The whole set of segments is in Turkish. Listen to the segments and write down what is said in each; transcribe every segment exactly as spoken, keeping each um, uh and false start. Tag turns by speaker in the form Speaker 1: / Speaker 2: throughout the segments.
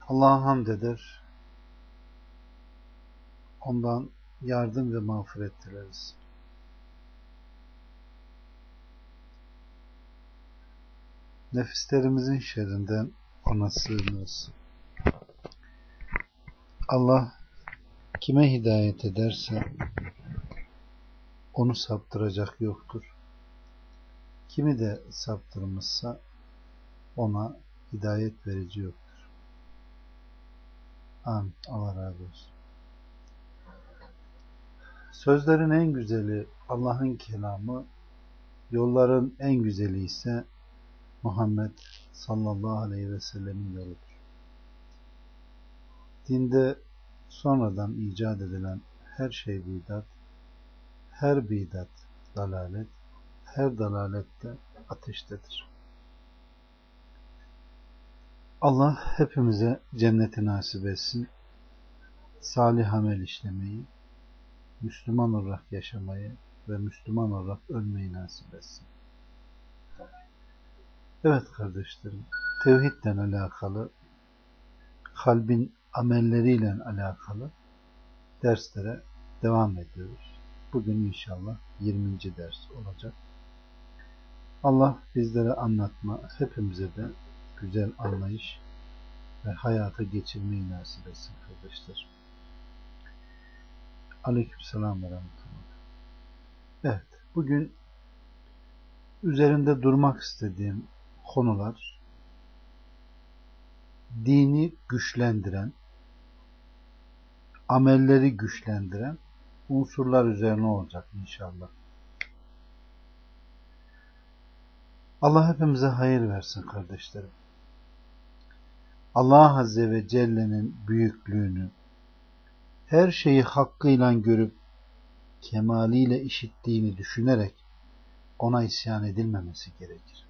Speaker 1: Allah'a hamd eder, ondan yardım ve mağfiret dileriz. Nefislerimizin şerrinden ona sığınırız. Allah kime hidayet ederse onu saptıracak yoktur. Kimi de saptırmışsa ona hidayet verici yoktur. Amin. Allah razı olsun. Sözlerin en güzeli Allah'ın kelamı, yolların en güzeli ise Muhammed sallallahu aleyhi ve sellemin yoludur. Dinde sonradan icat edilen her şey bidat, her bidat dalalet, her dalalette ateştedir. Allah hepimize cenneti nasip etsin, salih amel işlemeyi, Müslüman olarak yaşamayı ve Müslüman olarak ölmeyi nasip etsin. Evet kardeşlerim, tevhidle alakalı, kalbin amelleriyle alakalı derslere devam ediyoruz. Bugün inşallah yirminci ders olacak. Allah bizlere anlatma, hepimize de güzel anlayış ve hayata geçirmeyi nasip etsin kardeşler. Aleykümselam ve rahmetullah. Evet, bugün üzerinde durmak istediğim konular dini güçlendiren, amelleri güçlendiren unsurlar üzerine olacak inşallah. Allah hepimize hayır versin kardeşlerim. Allah Azze ve Celle'nin büyüklüğünü, her şeyi hakkıyla görüp kemaliyle işittiğini düşünerek ona isyan edilmemesi gerekir.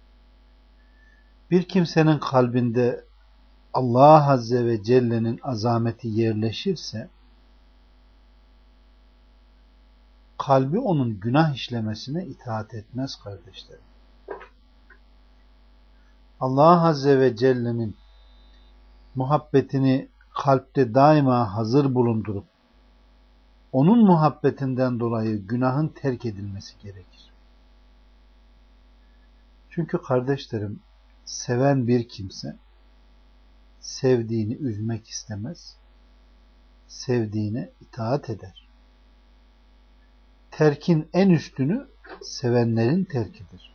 Speaker 1: Bir kimsenin kalbinde Allah Azze ve Celle'nin azameti yerleşirse, kalbi onun günah işlemesine itaat etmez kardeşlerim. Allah Azze ve Celle'nin muhabbetini kalpte daima hazır bulundurup onun muhabbetinden dolayı günahın terk edilmesi gerekir. Çünkü kardeşlerim, seven bir kimse sevdiğini üzmek istemez, sevdiğine itaat eder. Terkin en üstünü sevenlerin terkidir.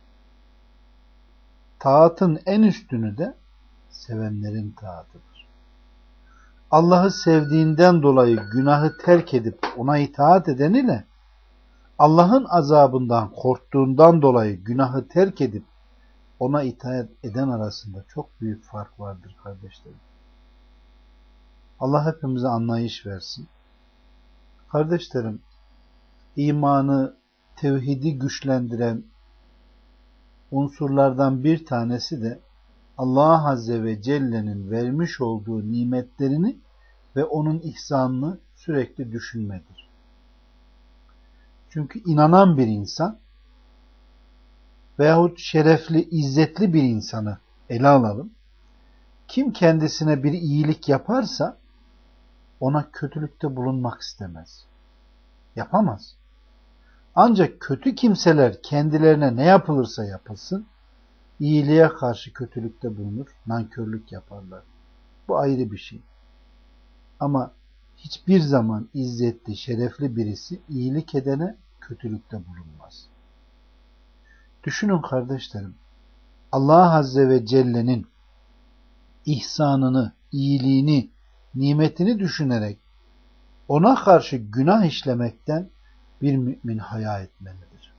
Speaker 1: Taatın en üstünü de sevenlerin taatıdır. Allah'ı sevdiğinden dolayı günahı terk edip ona itaat eden ile Allah'ın azabından korktuğundan dolayı günahı terk edip ona itaat eden arasında çok büyük fark vardır kardeşlerim. Allah hepimize anlayış versin. Kardeşlerim, imanı, tevhidi güçlendiren unsurlardan bir tanesi de Allah Azze ve Celle'nin vermiş olduğu nimetlerini ve onun ihsanını sürekli düşünmedir. Çünkü inanan bir insan veyahut şerefli, izzetli bir insanı ele alalım. Kim kendisine bir iyilik yaparsa ona kötülükte bulunmak istemez. Yapamaz. Ancak kötü kimseler kendilerine ne yapılırsa yapılsın, iyiliğe karşı kötülükte bulunur, nankörlük yaparlar. Bu ayrı bir şey. Ama hiçbir zaman izzetli, şerefli birisi iyilik edene kötülükte bulunmaz. Düşünün kardeşlerim, Allah Azze ve Celle'nin ihsanını, iyiliğini, nimetini düşünerek ona karşı günah işlemekten bir mümin haya etmelidir.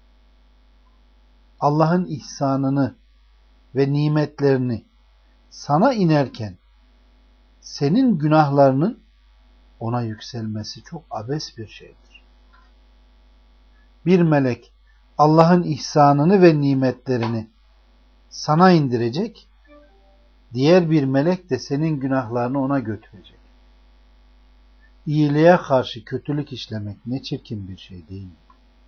Speaker 1: Allah'ın ihsanını ve nimetlerini sana inerken senin günahlarının ona yükselmesi çok abes bir şeydir. Bir melek Allah'ın ihsanını ve nimetlerini sana indirecek, diğer bir melek de senin günahlarını ona götürecek. İyiliğe karşı kötülük işlemek ne çirkin bir şey değil mi?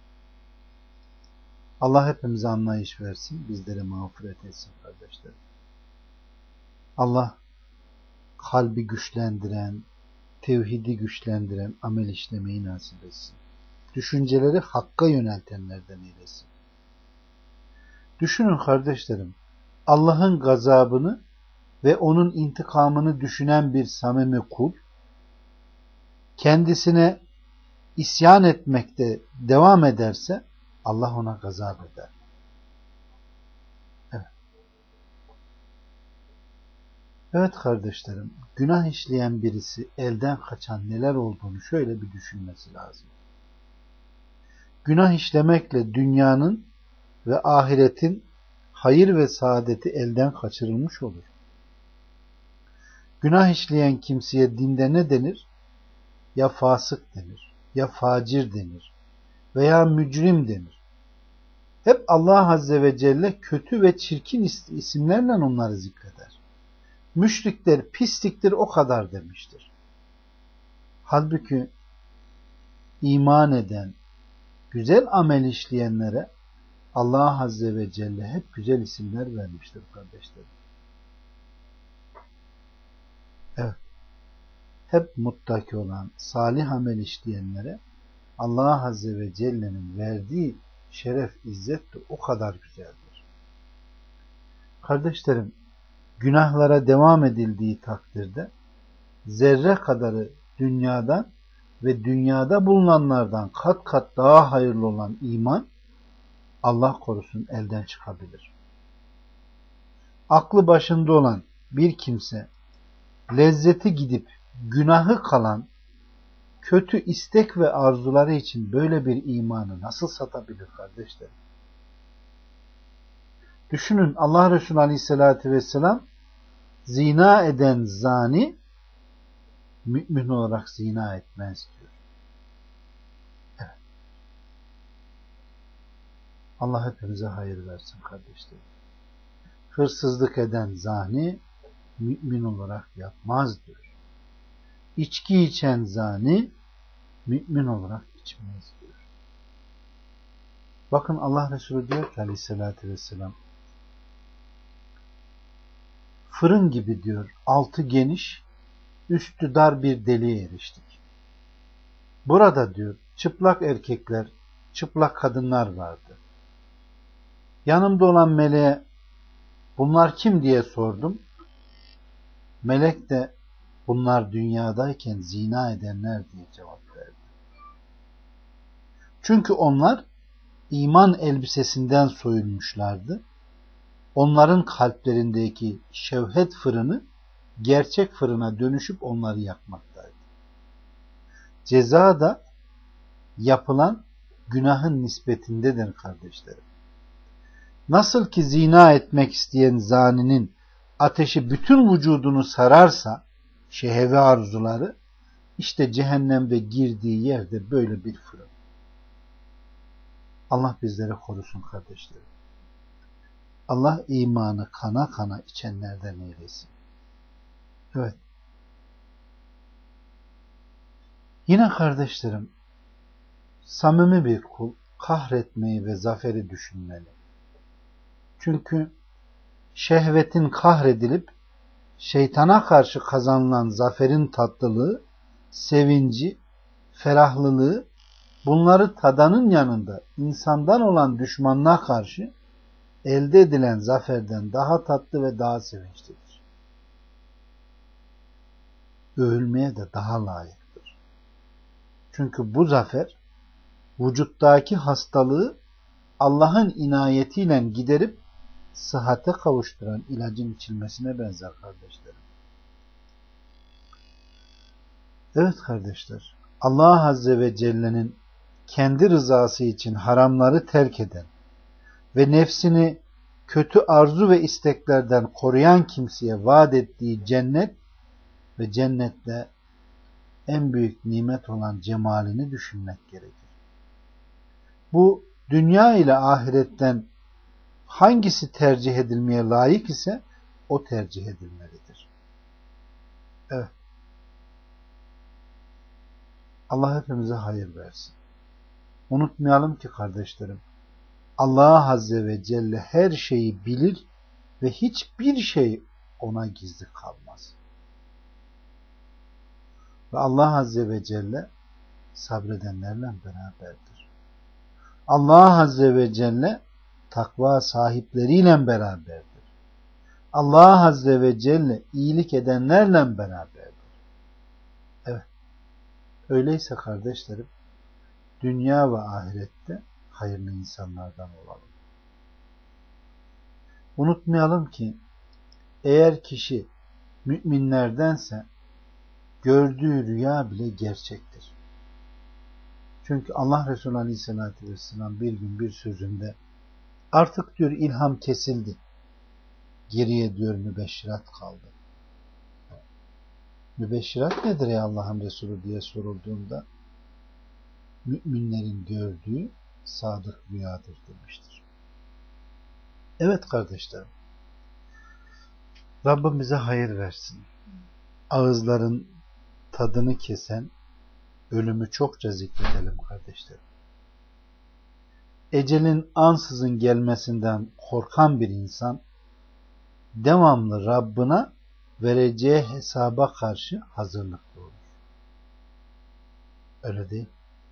Speaker 1: Allah hepimize anlayış versin, bizlere mağfiret etsin kardeşlerim. Allah kalbi güçlendiren, tevhidi güçlendiren amel işlemeyi nasip etsin. Düşünceleri hakka yöneltenlerden eylesin. Düşünün kardeşlerim, Allah'ın gazabını ve onun intikamını düşünen bir samimi kul, kendisine isyan etmekte devam ederse Allah ona gazap eder. Evet. Evet kardeşlerim, günah işleyen birisi elden kaçan neler olduğunu şöyle bir düşünmesi lazım. Günah işlemekle dünyanın ve ahiretin hayır ve saadeti elden kaçırılmış olur. Günah işleyen kimseye dinde ne denir? Ya fasık denir, ya facir denir veya mücrim denir. Hep Allah Azze ve Celle kötü ve çirkin isimlerle onları zikreder. Müşrikler pisliktir o kadar demiştir. Halbuki iman eden, güzel amel işleyenlere Allah Azze ve Celle hep güzel isimler vermiştir kardeşlerim. Evet. Hep muttaki olan, salih amel işleyenlere Allah Azze ve Celle'nin verdiği şeref, izzet de o kadar güzeldir. Kardeşlerim, günahlara devam edildiği takdirde zerre kadarı dünyadan ve dünyada bulunanlardan kat kat daha hayırlı olan iman, Allah korusun, elden çıkabilir. Aklı başında olan bir kimse lezzeti gidip günahı kalan kötü istek ve arzuları için böyle bir imanı nasıl satabilir kardeşlerim? Düşünün, Allah Resulü Aleyhisselatü Vesselam zina eden zani mümin olarak zina etmez diyor. Evet. Allah hepimize hayır versin kardeşlerim. Hırsızlık eden zani mümin olarak yapmaz diyor. İçki içen zani mümin olarak içmez diyor. Bakın Allah Resulü diyor ki Aleyhisselatü Vesselam, fırın gibi diyor, altı geniş, üstü dar bir deliğe eriştik. Burada diyor çıplak erkekler, çıplak kadınlar vardı. Yanımda olan meleğe bunlar kim diye sordum. Melek de bunlar dünyadayken zina edenler diye cevap verdi. Çünkü onlar iman elbisesinden soyulmuşlardı. Onların kalplerindeki şevhet fırını gerçek fırına dönüşüp onları yakmaktaydı. Ceza da yapılan günahın nispetindedir kardeşlerim. Nasıl ki zina etmek isteyen zaninin ateşi bütün vücudunu sararsa, şehve arzuları, işte cehennemde girdiği yerde böyle bir fırın. Allah bizleri korusun kardeşlerim. Allah imanı kana kana içenlerden eylesin. Evet. Yine kardeşlerim, samimi bir kul kahretmeyi ve zaferi düşünmeli. Çünkü şehvetin kahredilip şeytana karşı kazanılan zaferin tatlılığı, sevinci, ferahlılığı, bunları tadanın yanında insandan olan düşmanına karşı elde edilen zaferden daha tatlı ve daha sevinçlidir. Övülmeye de daha layıktır. Çünkü bu zafer vücuttaki hastalığı Allah'ın inayetiyle giderip sıhhate kavuşturan ilacın içilmesine benzer kardeşlerim. Evet kardeşler, Allah Azze ve Celle'nin kendi rızası için haramları terk eden ve nefsini kötü arzu ve isteklerden koruyan kimseye vaat ettiği cennet ve cennette en büyük nimet olan cemalini düşünmek gerekir. Bu dünya ile ahiretten hangisi tercih edilmeye layık ise o tercih edilmelidir. Evet. Allah hepimize hayır versin. Unutmayalım ki kardeşlerim, Allah Azze ve Celle her şeyi bilir ve hiçbir şey ona gizli kalmaz. Ve Allah Azze ve Celle sabredenlerle beraberdir. Allah Azze ve Celle takva sahipleriyle beraberdir. Allah Azze ve Celle iyilik edenlerle beraberdir. Evet. Öyleyse kardeşlerim, dünya ve ahirette hayırlı insanlardan olalım. Unutmayalım ki eğer kişi müminlerdense gördüğü rüya bile gerçektir. Çünkü Allah Resulü Aleyhisselatü Vesselam bir gün bir sözünde artık diyor ilham kesildi. Geriye diyor mübeşşirat kaldı. Mübeşşirat nedir ya Allah'ın Resulü diye sorulduğunda müminlerin gördüğü sadık rüyadır demiştir. Evet kardeşlerim, Rabbim bize hayır versin. Ağızların tadını kesen ölümü çokça zikredelim kardeşlerim. Ecelin ansızın gelmesinden korkan bir insan devamlı Rabbine vereceği hesaba karşı hazırlıklı olur. Öyle değil.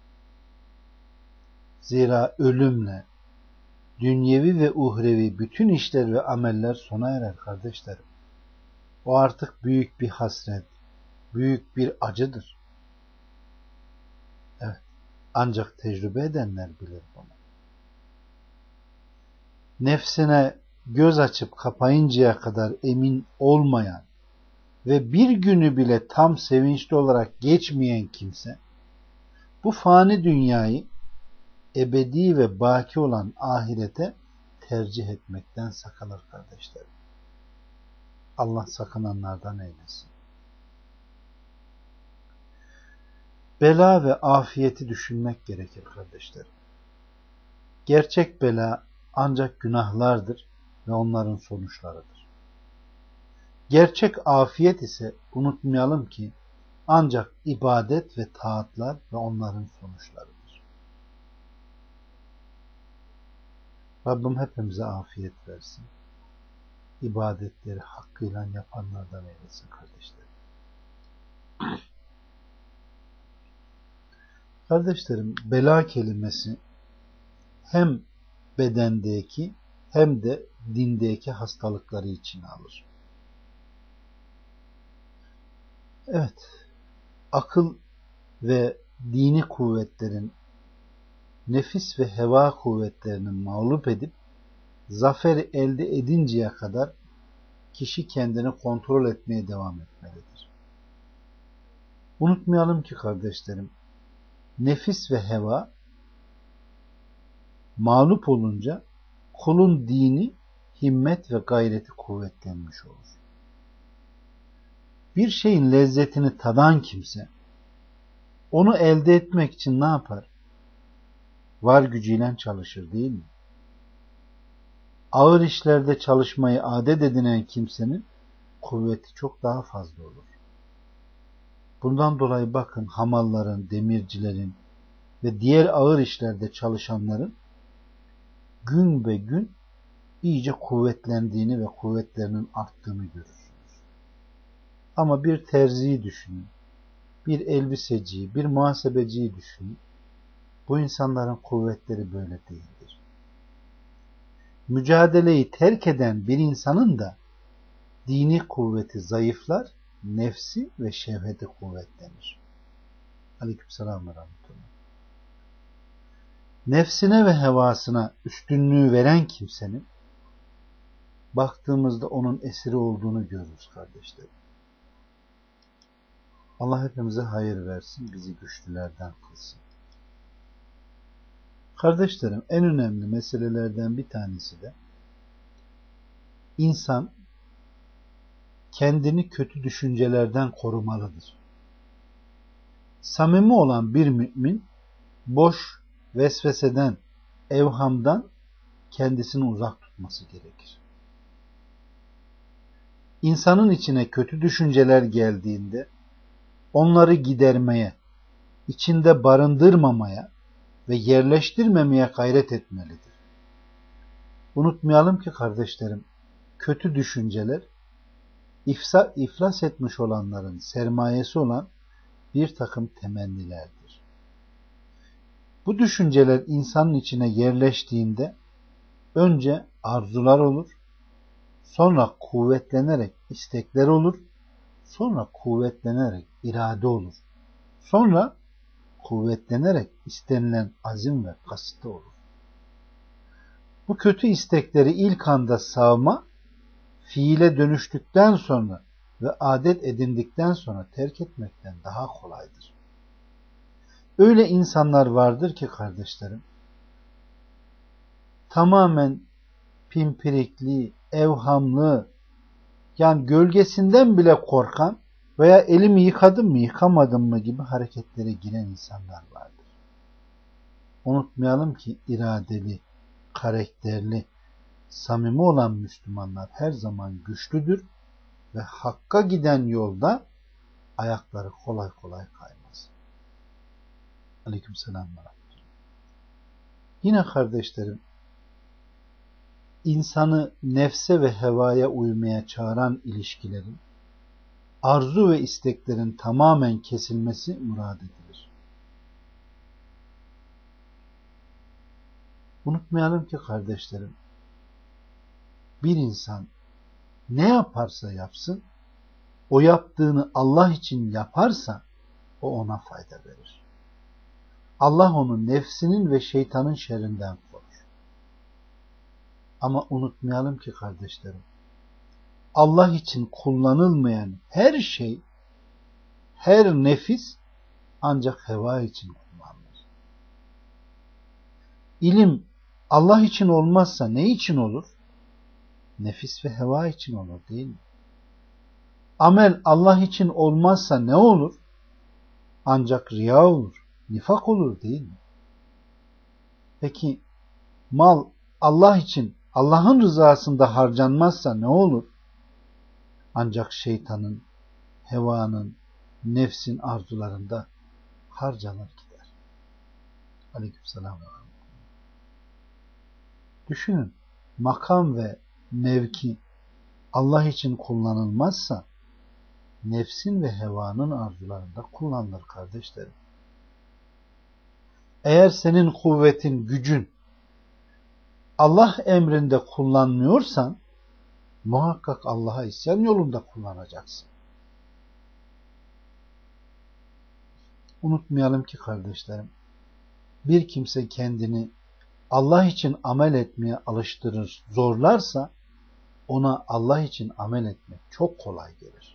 Speaker 1: Zira ölümle dünyevi ve uhrevi bütün işler ve ameller sona erer kardeşlerim. O artık büyük bir hasret, büyük bir acıdır. Evet. Ancak tecrübe edenler bilir bunu. Nefsine göz açıp kapayıncaya kadar emin olmayan ve bir günü bile tam sevinçli olarak geçmeyen kimse bu fani dünyayı ebedi ve baki olan ahirete tercih etmekten sakınır kardeşlerim. Allah sakınanlardan eylesin. Bela ve afiyeti düşünmek gerekir kardeşlerim. Gerçek bela ancak günahlardır ve onların sonuçlarıdır. Gerçek afiyet ise unutmayalım ki ancak ibadet ve taatlar ve onların sonuçlarıdır. Rabbim hepimize afiyet versin. İbadetleri hakkıyla yapanlardan eylesin kardeşlerim. Kardeşlerim, bela kelimesi hem bedendeki hem de dindeki hastalıkları içine alır. Evet, akıl ve dini kuvvetlerin nefis ve heva kuvvetlerinin mağlup edip zaferi elde edinceye kadar kişi kendini kontrol etmeye devam etmelidir. Unutmayalım ki kardeşlerim, nefis ve heva mağlup olunca kulun dini, himmet ve gayreti kuvvetlenmiş olur. Bir şeyin lezzetini tadan kimse onu elde etmek için ne yapar? Var gücüyle çalışır değil mi? Ağır işlerde çalışmayı adet edinen kimsenin kuvveti çok daha fazla olur. Bundan dolayı bakın hamalların, demircilerin ve diğer ağır işlerde çalışanların gün be gün iyice kuvvetlendiğini ve kuvvetlerinin arttığını görürsünüz. Ama bir terziyi düşünün, bir elbiseciyi, bir muhasebeciyi düşünün. Bu insanların kuvvetleri böyle değildir. Mücadeleyi terk eden bir insanın da dini kuvveti zayıflar, nefsi ve şehveti kuvvetlenir. Aleykümselam ve rahmetullah. Nefsine ve hevasına üstünlüğü veren kimsenin baktığımızda onun esiri olduğunu görürüz kardeşlerim. Allah hepimize hayır versin, bizi güçlülerden kılsın. Kardeşlerim, en önemli meselelerden bir tanesi de insan kendini kötü düşüncelerden korumalıdır. Samimi olan bir mümin boş vesveseden, evhamdan kendisini uzak tutması gerekir. İnsanın içine kötü düşünceler geldiğinde onları gidermeye, içinde barındırmamaya ve yerleştirmemeye gayret etmelidir. Unutmayalım ki kardeşlerim, kötü düşünceler ifsa, iflas etmiş olanların sermayesi olan bir takım temennilerdir. Bu düşünceler insanın içine yerleştiğinde önce arzular olur, sonra kuvvetlenerek istekler olur, sonra kuvvetlenerek irade olur, sonra kuvvetlenerek istenilen azim ve kasıtı olur. Bu kötü istekleri ilk anda savma, fiile dönüştükten sonra ve adet edindikten sonra terk etmekten daha kolaydır. Öyle insanlar vardır ki kardeşlerim, tamamen pimpirikli, evhamlı, yani gölgesinden bile korkan veya elimi yıkadım mı yıkamadım mı gibi hareketlere giren insanlar vardır. Unutmayalım ki iradeli, karakterli, samimi olan Müslümanlar her zaman güçlüdür ve hakka giden yolda ayakları kolay kolay kaymaz. Aleykümselam. Yine kardeşlerim, insanı nefse ve hevaya uymaya çağıran ilişkilerin, arzu ve isteklerin tamamen kesilmesi murad edilir. Unutmayalım ki kardeşlerim, bir insan ne yaparsa yapsın, o yaptığını Allah için yaparsa o ona fayda verir. Allah onu nefsinin ve şeytanın şerrinden korur. Ama unutmayalım ki kardeşlerim, Allah için kullanılmayan her şey, her nefis ancak heva için kullanılır. İlim Allah için olmazsa ne için olur? Nefis ve heva için olur, değil mi? Amel Allah için olmazsa ne olur? Ancak riya olur, nifak olur, değil mi? Peki mal Allah için, Allah'ın rızasında harcanmazsa ne olur? Ancak şeytanın, hevanın, nefsin arzularında harcanır gider. Aleykümselam. Düşünün, makam ve mevki Allah için kullanılmazsa nefsin ve hevanın arzularında kullanılır kardeşlerim. Eğer senin kuvvetin, gücün Allah emrinde kullanmıyorsan muhakkak Allah'a isyan yolunda kullanacaksın. Unutmayalım ki kardeşlerim, bir kimse kendini Allah için amel etmeye alıştırır, zorlarsa ona Allah için amel etmek çok kolay gelir.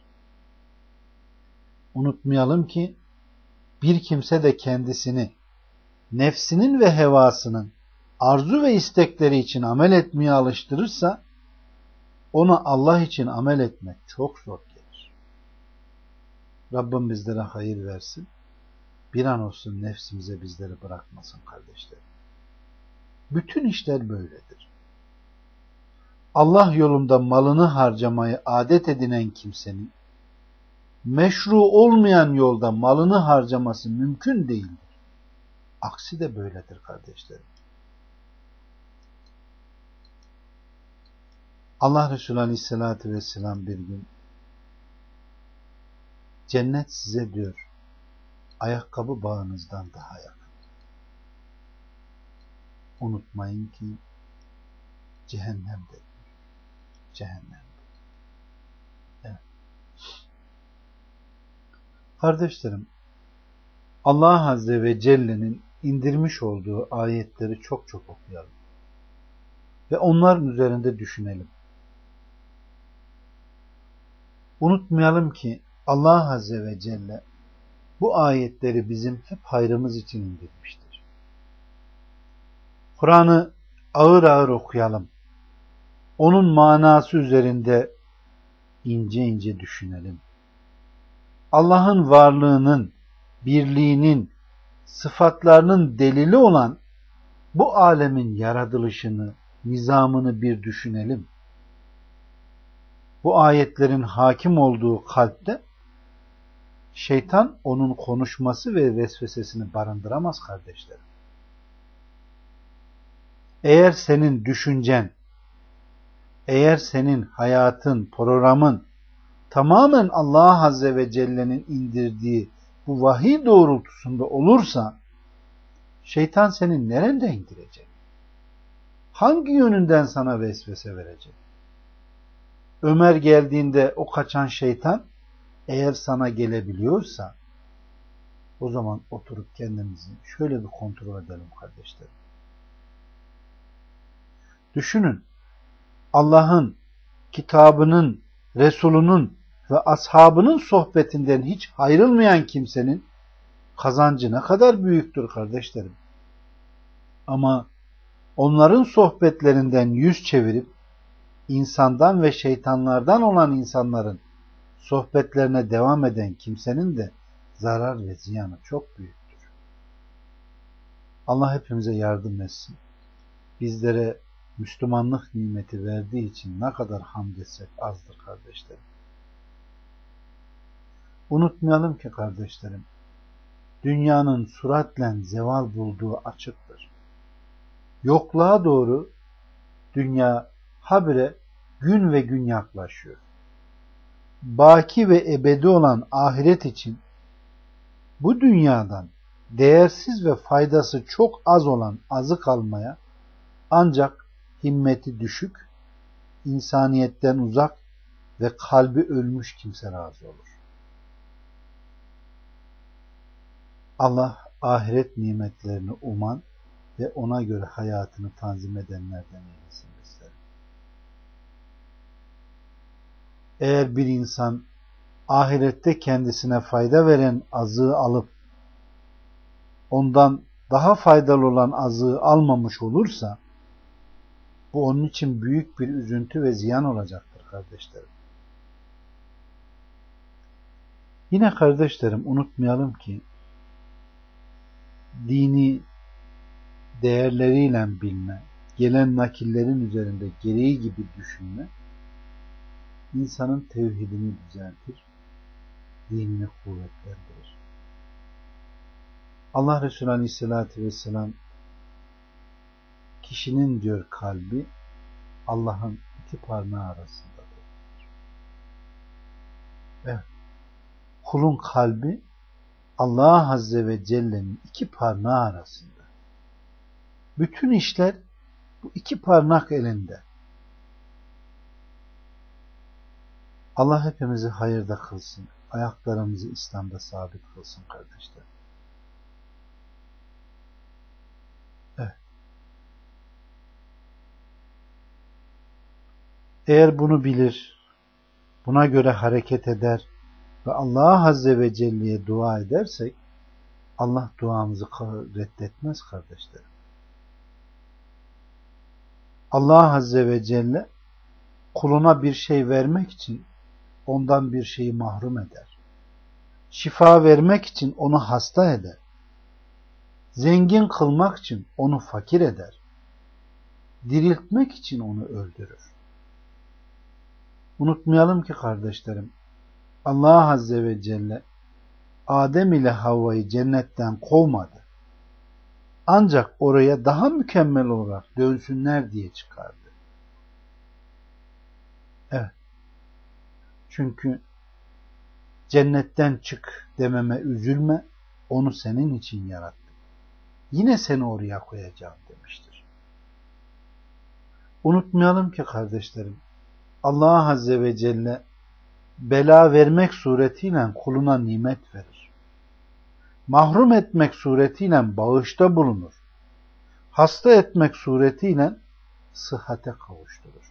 Speaker 1: Unutmayalım ki bir kimse de kendisini nefsinin ve hevasının arzu ve istekleri için amel etmeye alıştırırsa ona Allah için amel etmek çok zor gelir. Rabbim bizlere hayır versin. Bir an olsun nefsimize bizleri bırakmasın kardeşlerim. Bütün işler böyledir. Allah yolunda malını harcamayı adet edinen kimsenin meşru olmayan yolda malını harcaması mümkün değildir. Aksi de böyledir kardeşlerim. Allah Resulü Aleyhisselatü Vesselam bir gün cennet size diyor ayakkabı bağınızdan daha yakın. Unutmayın ki cehennemde. Cehennemde. Evet. Kardeşlerim, Allah Azze ve Celle'nin indirmiş olduğu ayetleri çok çok okuyalım. Ve onların üzerinde düşünelim. Unutmayalım ki Allah Azze ve Celle bu ayetleri bizim hep hayrımız için indirmiştir. Kur'an'ı ağır ağır okuyalım. Onun manası üzerinde ince ince düşünelim. Allah'ın varlığının, birliğinin, sıfatlarının delili olan bu alemin yaratılışını, nizamını bir düşünelim. Bu ayetlerin hakim olduğu kalpte şeytan onun konuşması ve vesvesesini barındıramaz kardeşlerim. Eğer senin düşüncen, eğer senin hayatın, programın tamamen Allah Azze ve Celle'nin indirdiği bu vahiy doğrultusunda olursa şeytan senin nereden girecek? Hangi yönünden sana vesvese verecek? Ömer geldiğinde o kaçan şeytan eğer sana gelebiliyorsa o zaman oturup kendimizi şöyle bir kontrol edelim kardeşlerim. Düşünün, Allah'ın, kitabının, Resulünün ve ashabının sohbetinden hiç ayrılmayan kimsenin kazancı ne kadar büyüktür kardeşlerim. Ama onların sohbetlerinden yüz çevirip insandan ve şeytanlardan olan insanların sohbetlerine devam eden kimsenin de zarar ve ziyanı çok büyüktür. Allah hepimize yardım etsin. Bizlere Müslümanlık nimeti verdiği için ne kadar hamd etsek azdır kardeşlerim. Unutmayalım ki kardeşlerim, dünyanın süratle zeval bulduğu açıktır. Yokluğa doğru dünya habire gün ve gün yaklaşıyor. Baki ve ebedi olan ahiret için bu dünyadan değersiz ve faydası çok az olan azık almaya ancak himmeti düşük, insaniyetten uzak ve kalbi ölmüş kimse razı olur. Allah ahiret nimetlerini uman ve ona göre hayatını tanzim edenlerden eylesin bizleri. Eğer bir insan ahirette kendisine fayda veren azığı alıp ondan daha faydalı olan azığı almamış olursa bu onun için büyük bir üzüntü ve ziyan olacaktır kardeşlerim. Yine kardeşlerim unutmayalım ki dini değerleriyle bilme, gelen nakillerin üzerinde gereği gibi düşünme insanın tevhidini düzeltir, dinini kuvvetlendirir. Allah Resulü Aleyhisselatü Vesselam kişinin diyor kalbi Allah'ın iki parmağı arasındadır. Evet. Kulun kalbi Allah Azze ve Celle'nin iki parmağı arasında. Bütün işler bu iki parmak elinde. Allah hepimizi hayırda kılsın. Ayaklarımızı İslam'da sabit kılsın kardeşler. Evet. Eğer bunu bilir, buna göre hareket eder ve Allah Azze ve Celle'ye dua edersek Allah duamızı reddetmez kardeşlerim. Allah Azze ve Celle kuluna bir şey vermek için ondan bir şeyi mahrum eder. Şifa vermek için onu hasta eder. Zengin kılmak için onu fakir eder. Diriltmek için onu öldürür. Unutmayalım ki kardeşlerim, Allah Azze ve Celle Adem ile Havva'yı cennetten kovmadı. Ancak oraya daha mükemmel olarak dönsünler diye çıkardı. Evet. Çünkü cennetten çık dememe üzülme, onu senin için yarattım. Yine seni oraya koyacağım demiştir. Unutmayalım ki kardeşlerim, Allah Azze ve Celle bela vermek suretiyle kuluna nimet verir. Mahrum etmek suretiyle bağışta bulunur. Hasta etmek suretiyle sıhhate kavuşturur.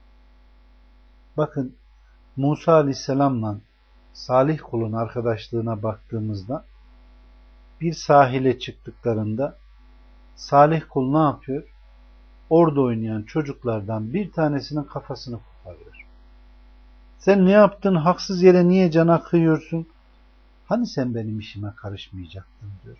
Speaker 1: Bakın Musa Aleyhisselam'la Salih kulun arkadaşlığına baktığımızda bir sahile çıktıklarında Salih kul ne yapıyor? Orada oynayan çocuklardan bir tanesinin kafasını koparıyor. Sen ne yaptın? Haksız yere niye cana kıyıyorsun? Hani sen benim işime karışmayacaktın diyor.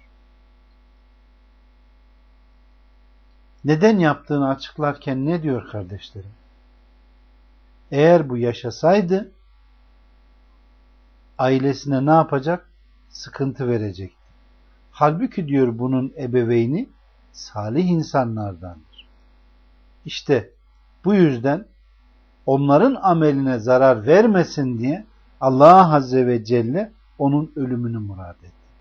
Speaker 1: Neden yaptığını açıklarken ne diyor kardeşlerim? Eğer bu yaşasaydı ailesine ne yapacak? Sıkıntı verecekti. Halbuki diyor bunun ebeveyni salih insanlardandır. İşte bu yüzden onların ameline zarar vermesin diye Allah Azze ve Celle onun ölümünü murad etti.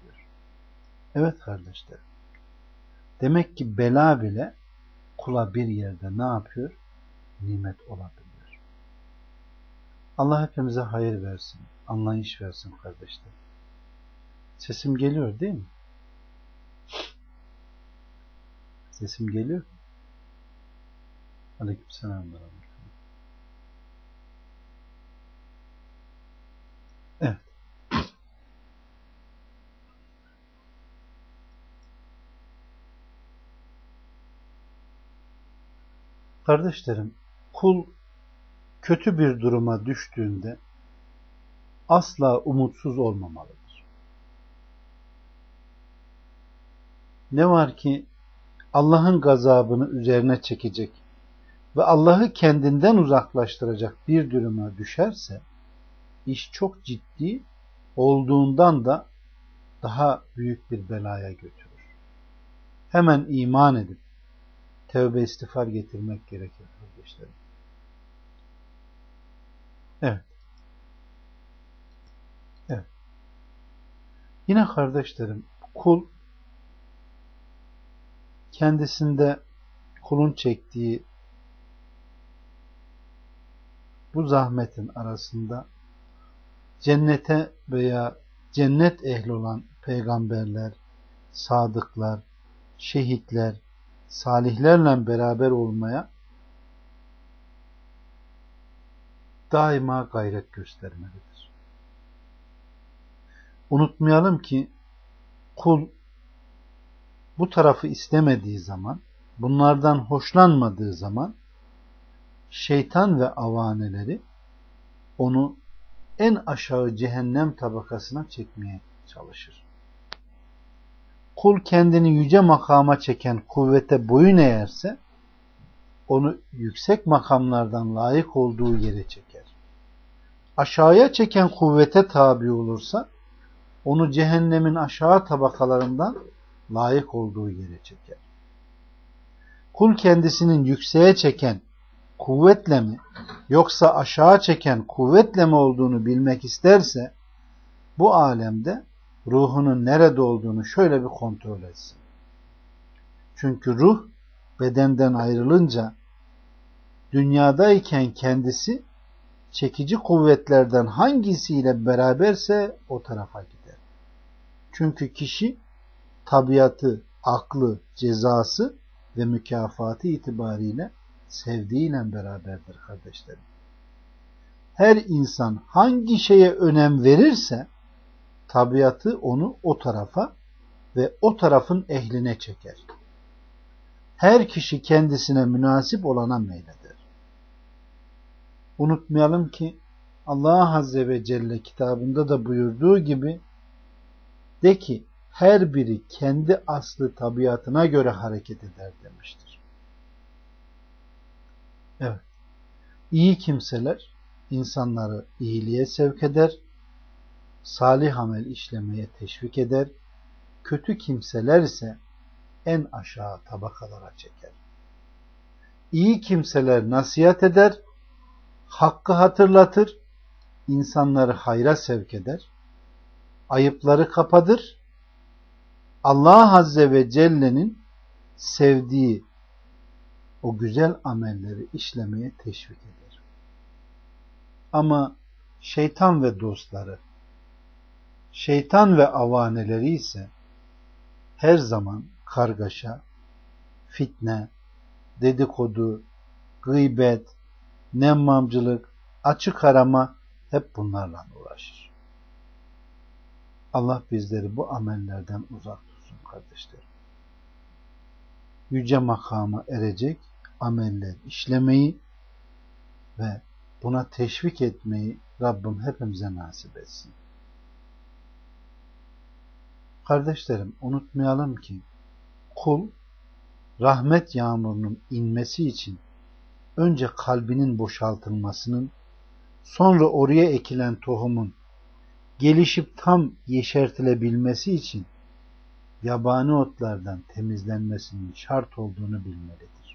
Speaker 1: Evet kardeşlerim. Demek ki bela bile kula bir yerde ne yapıyor? Nimet olabiliyor. Allah hepimize hayır versin, anlayış versin kardeşlerim. Sesim geliyor değil mi? Sesim geliyor. Aleykümselam. Evet. Kardeşlerim, kul kötü bir duruma düştüğünde asla umutsuz olmamalıdır. Ne var ki Allah'ın gazabını üzerine çekecek ve Allah'ı kendinden uzaklaştıracak bir duruma düşerse iş çok ciddi olduğundan da daha büyük bir belaya götürür. Hemen iman edip tevbe istiğfar getirmek gerekir kardeşlerim. Evet. Evet. Yine kardeşlerim, kul kendisinde kulun çektiği bu zahmetin arasında cennete veya cennet ehli olan peygamberler, sadıklar, şehitler, salihlerle beraber olmaya daima gayret göstermelidir. Unutmayalım ki kul bu tarafı istemediği zaman, bunlardan hoşlanmadığı zaman şeytan ve avaneleri onu en aşağı cehennem tabakasına çekmeye çalışır. Kul kendini yüce makama çeken kuvvete boyun eğerse onu yüksek makamlardan layık olduğu yere çeker. Aşağıya çeken kuvvete tabi olursa onu cehennemin aşağı tabakalarından layık olduğu yere çeker. Kul kendisinin yükseğe çeken kuvvetle mi yoksa aşağı çeken kuvvetle mi olduğunu bilmek isterse bu alemde ruhunun nerede olduğunu şöyle bir kontrol etsin. Çünkü ruh bedenden ayrılınca dünyadayken kendisi çekici kuvvetlerden hangisiyle beraberse o tarafa gider. Çünkü kişi tabiatı, aklı, cezası ve mükafatı itibariyle sevdiğiyle beraberdir kardeşlerim. Her insan hangi şeye önem verirse tabiatı onu o tarafa ve o tarafın ehline çeker. Her kişi kendisine münasip olana meyleder. Unutmayalım ki Allah Azze ve Celle kitabında da buyurduğu gibi de ki her biri kendi aslı tabiatına göre hareket eder demiştir. Evet. İyi kimseler insanları iyiliğe sevk eder, salih amel işlemeye teşvik eder, kötü kimseler ise en aşağı tabakalara çeker. İyi kimseler nasihat eder, hakkı hatırlatır, insanları hayra sevk eder, ayıpları kapatır, Allah Azze ve Celle'nin sevdiği o güzel amelleri işlemeye teşvik eder. Ama şeytan ve dostları, şeytan ve avaneleri ise her zaman kargaşa, fitne, dedikodu, gıybet, nemmamcılık, açık arama hep bunlarla uğraşır. Allah bizleri bu amellerden uzak tutsun kardeşlerim. Yüce makama erecek ameller işlemeyi ve buna teşvik etmeyi Rabbim hepimize nasip etsin. Kardeşlerim, unutmayalım ki kul rahmet yağmurunun inmesi için önce kalbinin boşaltılmasının, sonra oraya ekilen tohumun gelişip tam yeşertilebilmesi için yabani otlardan temizlenmesinin şart olduğunu bilmelidir.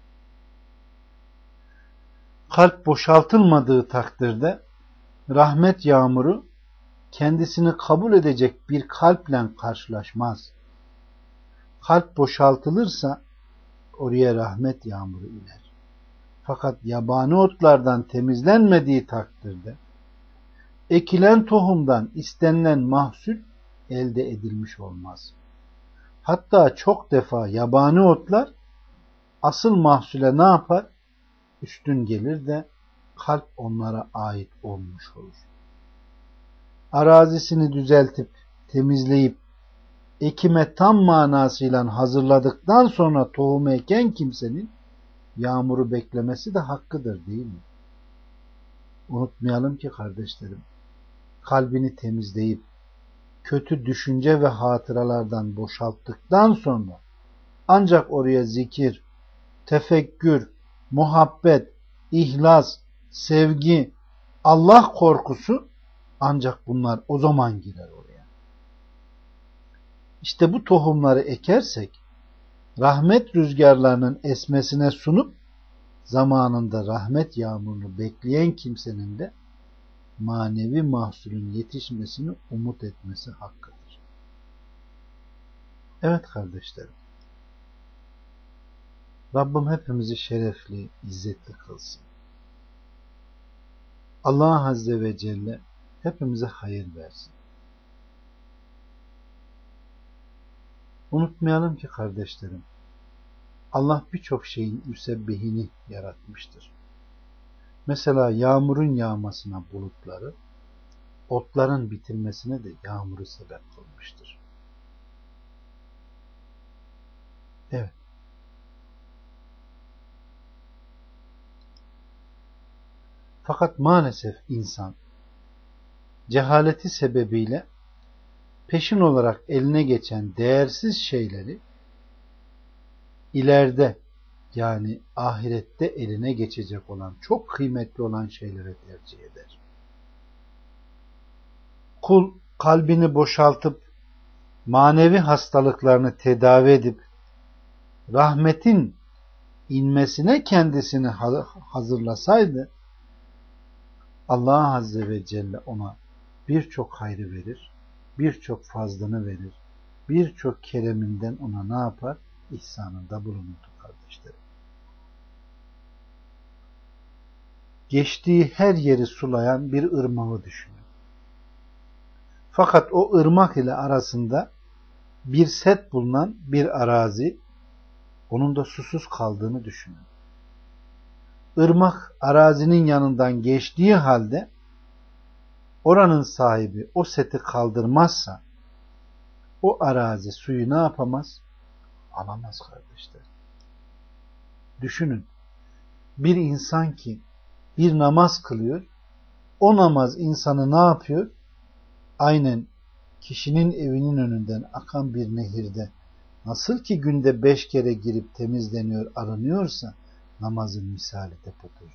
Speaker 1: Kalp boşaltılmadığı takdirde rahmet yağmuru kendisini kabul edecek bir kalple karşılaşmaz. Kalp boşaltılırsa oraya rahmet yağmuru iner. Fakat yabani otlardan temizlenmediği takdirde ekilen tohumdan istenilen mahsul elde edilmiş olmaz. Hatta çok defa yabani otlar asıl mahsule ne yapar? Üstün gelir de kalp onlara ait olmuş olur. Arazisini düzeltip, temizleyip, ekime tam manasıyla hazırladıktan sonra tohumu eken kimsenin yağmuru beklemesi de hakkıdır değil mi? Unutmayalım ki kardeşlerim, kalbini temizleyip, kötü düşünce ve hatıralardan boşalttıktan sonra ancak oraya zikir, tefekkür, muhabbet, ihlas, sevgi, Allah korkusu ancak bunlar o zaman girer oraya. İşte bu tohumları ekersek rahmet rüzgarlarının esmesine sunup zamanında rahmet yağmurunu bekleyen kimsenin de manevi mahsulün yetişmesini umut etmesi hakkıdır. Evet kardeşlerim, Rabbim hepimizi şerefli, izzetli kılsın. Allah Azze ve Celle hepimize hayır versin. Unutmayalım ki kardeşlerim, Allah birçok şeyin müsebbihini yaratmıştır. Mesela yağmurun yağmasına bulutları, otların bitirmesine de yağmuru sebep kılmıştır. Evet. Fakat maalesef insan cehaleti sebebiyle peşin olarak eline geçen değersiz şeyleri ileride, yani ahirette eline geçecek olan, çok kıymetli olan şeylere tercih eder. Kul kalbini boşaltıp manevi hastalıklarını tedavi edip rahmetin inmesine kendisini hazırlasaydı Allah Azze ve Celle ona birçok hayrı verir, birçok fazlını verir, birçok kereminden ona ne yapar? İhsanında bulunurdu kardeşlerim. Geçtiği her yeri sulayan bir ırmağı düşünün. Fakat o ırmak ile arasında bir set bulunan bir arazi, onun da susuz kaldığını düşünün. Irmak arazinin yanından geçtiği halde oranın sahibi o seti kaldırmazsa o arazi suyu ne yapamaz? Alamaz kardeşler. Düşünün, bir insan ki bir namaz kılıyor, o namaz insanı ne yapıyor? Aynen kişinin evinin önünden akan bir nehirde nasıl ki günde beş kere girip temizleniyor, arınıyorsa namazın misali de budur.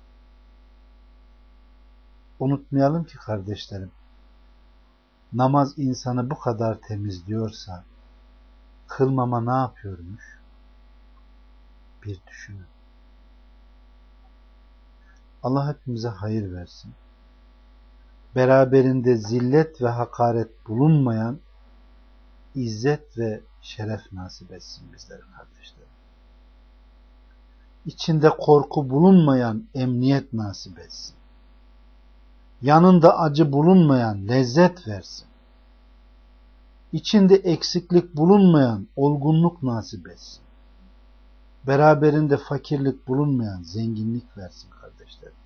Speaker 1: Unutmayalım ki kardeşlerim, namaz insanı bu kadar temizliyorsa kılmama ne yapıyormuş? Bir düşünün. Allah hepimize hayır versin. Beraberinde zillet ve hakaret bulunmayan izzet ve şeref nasip etsin bizlere kardeşlerim. İçinde korku bulunmayan emniyet nasip etsin. Yanında acı bulunmayan lezzet versin. İçinde eksiklik bulunmayan olgunluk nasip etsin. Beraberinde fakirlik bulunmayan zenginlik versin kardeşlerim.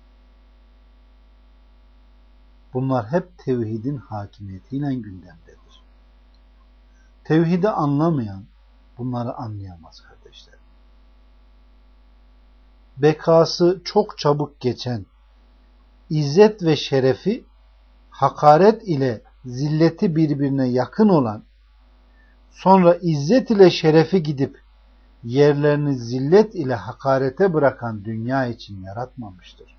Speaker 1: Bunlar hep tevhidin hakimiyetiyle gündemdedir. Tevhidi anlamayan bunları anlayamaz kardeşlerim. Bekası çok çabuk geçen İzzet ve şerefi hakaret ile zilleti birbirine yakın olan, sonra izzet ile şerefi gidip yerlerini zillet ile hakarete bırakan dünya için yaratmamıştır.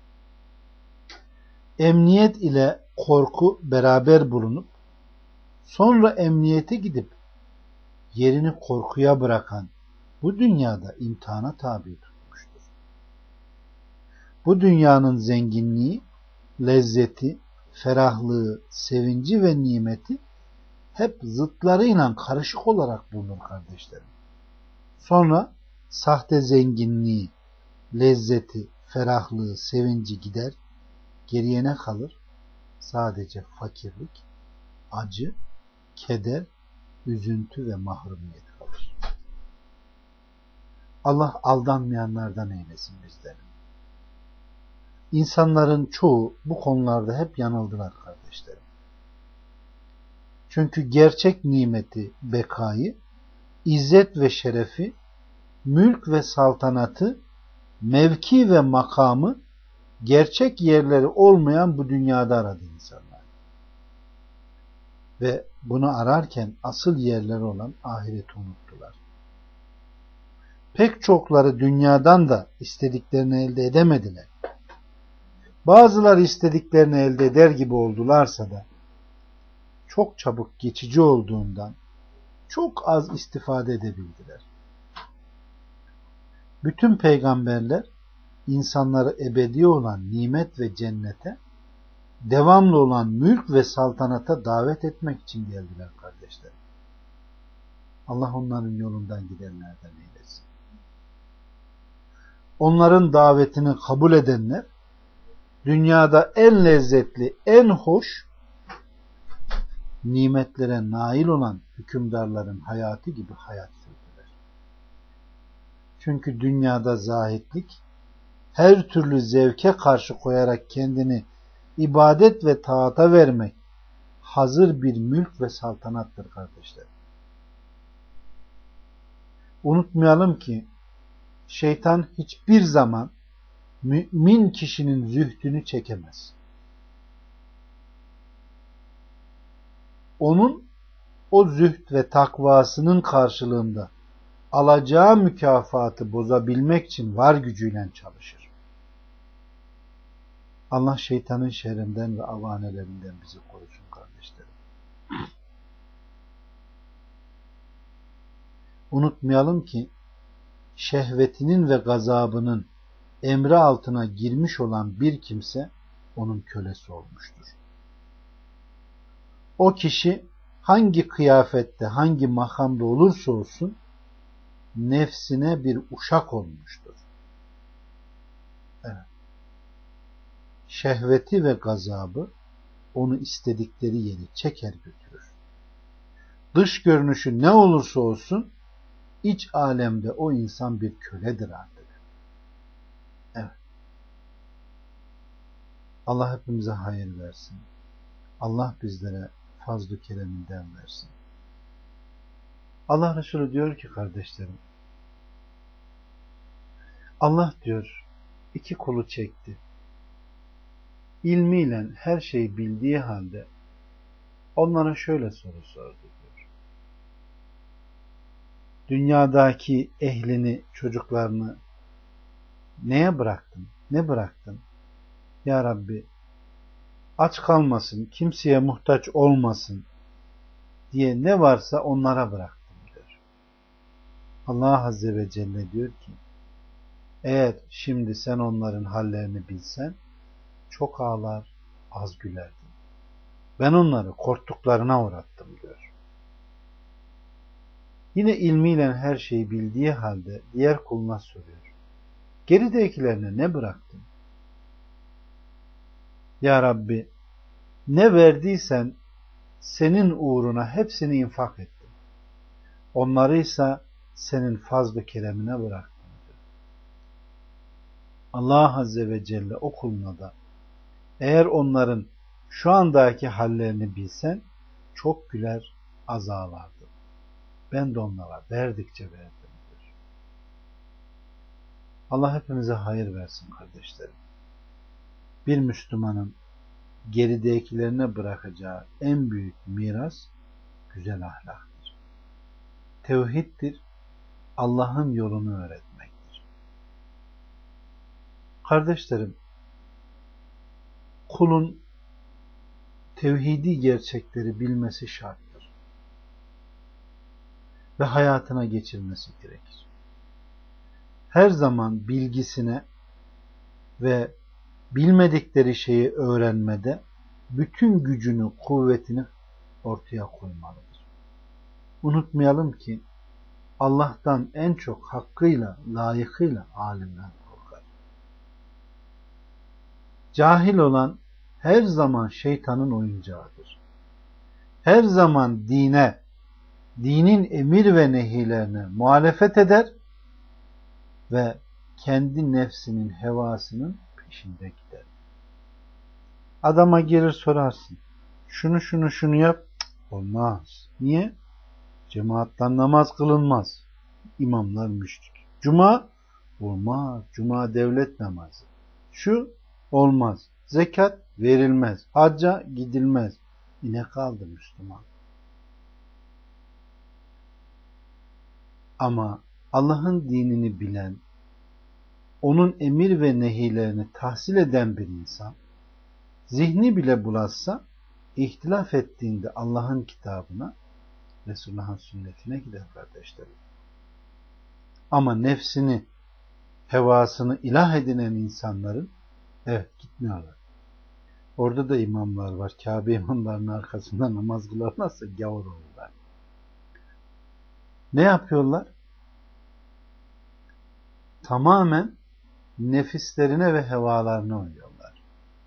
Speaker 1: Emniyet ile korku beraber bulunup sonra emniyete gidip yerini korkuya bırakan bu dünyada imtihana tabi tutmuştur. Bu dünyanın zenginliği, lezzeti, ferahlığı, sevinci ve nimeti hep zıtlarıyla karışık olarak bulunur kardeşlerim. Sonra sahte zenginliği, lezzeti, ferahlığı, sevinci gider, geriye ne kalır? Sadece fakirlik, acı, keder, üzüntü ve mahrumiyet kalır. Allah aldanmayanlardan eylesin bizleri. İnsanların çoğu bu konularda hep yanıldılar kardeşlerim. Çünkü gerçek nimeti, bekayı, izzet ve şerefi, mülk ve saltanatı, mevki ve makamı, gerçek yerleri olmayan bu dünyada aradı insanlar. Ve bunu ararken asıl yerleri olan ahireti unuttular. Pek çokları dünyadan da istediklerini elde edemediler. Bazıları istediklerini elde eder gibi oldularsa da çok çabuk geçici olduğundan çok az istifade edebildiler. Bütün peygamberler insanları ebedi olan nimet ve cennete, devamlı olan mülk ve saltanata davet etmek için geldiler kardeşlerim. Allah onların yolundan gidenlerden eylesin. Onların davetini kabul edenler, dünyada en lezzetli, en hoş nimetlere nail olan hükümdarların hayatı gibi hayat sürdüler. Çünkü dünyada zahitlik, her türlü zevke karşı koyarak kendini ibadet ve taata vermek hazır bir mülk ve saltanattır kardeşler. Unutmayalım ki şeytan hiçbir zaman mümin kişinin zühdünü çekemez. Onun o zühd ve takvasının karşılığında alacağı mükafatı bozabilmek için var gücüyle çalışır. Allah şeytanın şerrinden ve avanelerinden bizi korusun kardeşlerim. Unutmayalım ki şehvetinin ve gazabının emri altına girmiş olan bir kimse onun kölesi olmuştur. O kişi hangi kıyafette, hangi makamda olursa olsun nefsine bir uşak olmuştur. Evet. Şehveti ve gazabı onu istedikleri yere çeker götürür. Dış görünüşü ne olursa olsun iç alemde o insan bir köledir artık. Evet. Allah hepimize hayır versin. Allah bizlere fazl-ı kereminden versin. Allah Resulü diyor ki kardeşlerim, Allah diyor iki kolu çekti. İlmiyle her şeyi bildiği halde onlara şöyle soru sordu diyor. Dünyadaki ehlini, çocuklarını neye bıraktın? Ne bıraktın? Ya Rabbi aç kalmasın, kimseye muhtaç olmasın diye ne varsa onlara bıraktım diyor. Allah Azze ve Celle diyor ki eğer şimdi sen onların hallerini bilsen çok ağlar, az gülerdin. Ben onları korktuklarına uğrattım diyor. Yine ilmiyle her şeyi bildiği halde diğer kuluna soruyor. Geridekilerine ne bıraktın? Ya Rabbi ne verdiysen senin uğruna hepsini infak ettim. Onları ise senin fazl-ı keremine bıraktım diyor. Allah Azze ve Celle o kuluna da eğer onların şu andaki hallerini bilsen çok güler, az ağlardın. Ben de onlara verdikçe verdim diyor. Allah hepimize hayır versin kardeşlerim. Bir Müslümanın geridekilerine bırakacağı en büyük miras güzel ahlaktır. Tevhiddir, Allah'ın yolunu öğretmektir. Kardeşlerim, kulun tevhidi gerçekleri bilmesi şarttır. Ve hayatına geçirmesi gerekir. Her zaman bilgisine ve bilmedikleri şeyi öğrenmede bütün gücünü, kuvvetini ortaya koymalıdır. Unutmayalım ki Allah'tan en çok hakkıyla, layıkıyla alimler korkar. Cahil olan her zaman şeytanın oyuncağıdır. Her zaman dine, dinin emir ve nehilerine muhalefet eder ve kendi nefsinin hevasının peşinde gider. Adama gelir sorarsın. Şunu şunu şunu yap. Olmaz. Niye? Cemaattan namaz kılınmaz. İmamlar müşrik. Cuma olmaz. Cuma devlet namazı. Şu olmaz. Zekat verilmez. Hacca gidilmez. Yine kaldı Müslüman. Ama Allah'ın dinini bilen, onun emir ve nehilerini tahsil eden bir insan, zihni bile bulaşsa, ihtilaf ettiğinde Allah'ın kitabına, Resulullah'ın sünnetine gider kardeşlerim. Ama nefsini, hevasını ilah edinen insanların, evet gitmiyorlar. Orada da imamlar var. Kabe imamlarının arkasında namaz kılarlarsa gavur olurlar. Ne yapıyorlar? Tamamen nefislerine ve hevalarına uyuyorlar.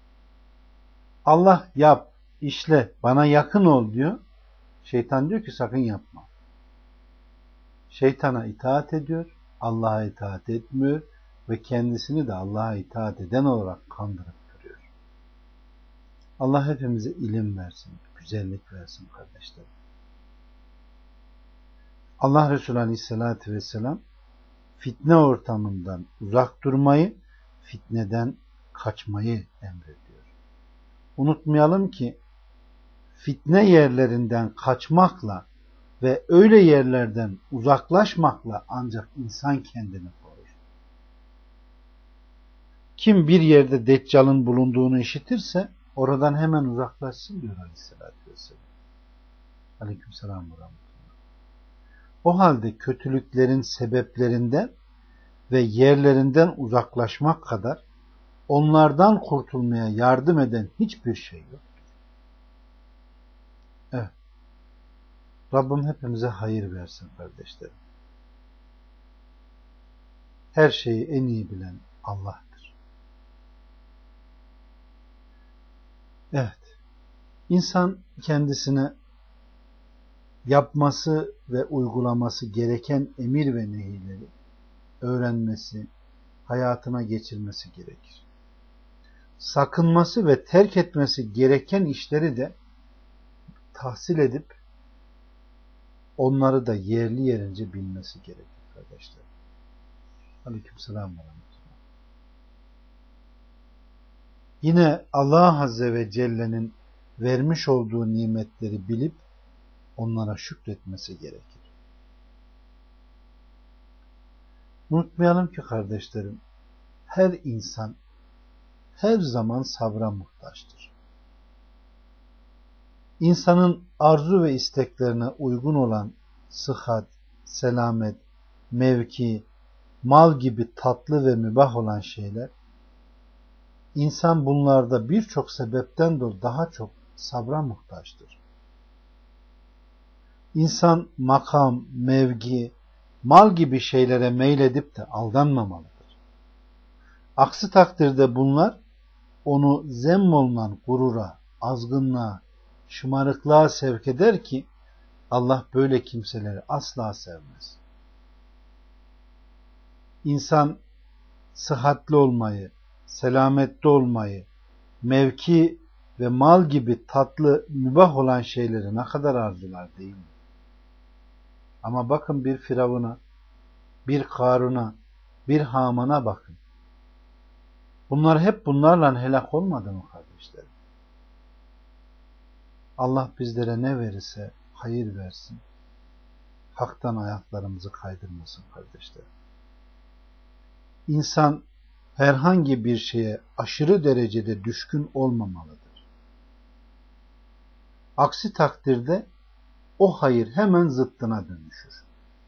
Speaker 1: Allah yap, işle, bana yakın ol diyor. Şeytan diyor ki sakın yapma. Şeytana itaat ediyor, Allah'a itaat etmiyor ve kendisini de Allah'a itaat eden olarak kandırıp duruyor. Allah hepimize ilim versin, güzellik versin kardeşlerim. Allah Resulü Aleyhisselatü Vesselam fitne ortamından uzak durmayı, fitneden kaçmayı emrediyor. Unutmayalım ki fitne yerlerinden kaçmakla ve öyle yerlerden uzaklaşmakla ancak insan kendini korur. Kim bir yerde Deccal'ın bulunduğunu işitirse oradan hemen uzaklaşsın diyor Aleyhisselatü Vesselam. Aleykümselam ve rahmetullah. O halde kötülüklerin sebeplerinden ve yerlerinden uzaklaşmak kadar onlardan kurtulmaya yardım eden hiçbir şey yok. Evet. Rabbim hepimize hayır versin kardeşlerim. Her şeyi en iyi bilen Allah'tır. Evet. İnsan kendisine yapması ve uygulaması gereken emir ve nehileri öğrenmesi, hayatına geçirmesi gerekir. Sakınması ve terk etmesi gereken işleri de tahsil edip onları da yerli yerince bilmesi gerekir kardeşler. Aleykümselam ve rahmetullah. Yine Allah Azze ve Celle'nin vermiş olduğu nimetleri bilip onlara şükretmesi gerekir. Unutmayalım ki kardeşlerim, her insan her zaman sabra muhtaçtır. İnsanın arzu ve isteklerine uygun olan sıhhat, selamet, mevki, mal gibi tatlı ve mübah olan şeyler, insan bunlarda birçok sebepten dolayı daha çok sabra muhtaçtır. İnsan makam, mevki, mal gibi şeylere meyledip de aldanmamalıdır. Aksi takdirde bunlar onu zemmolunan gurura, azgınlığa, şımarıklığa sevk eder ki Allah böyle kimseleri asla sevmez. İnsan sıhhatli olmayı, selametli olmayı, mevki ve mal gibi tatlı, mübah olan şeyleri ne kadar arzular değil mi? Ama bakın bir Firavun'a, bir Karun'a, bir Haman'a bakın. Bunlar hep bunlarla helak olmadı mı kardeşlerim? Allah bizlere ne verirse hayır versin. Hak'tan ayaklarımızı kaydırmasın kardeşlerim. İnsan herhangi bir şeye aşırı derecede düşkün olmamalıdır. Aksi takdirde o hayır hemen zıttına dönüşür.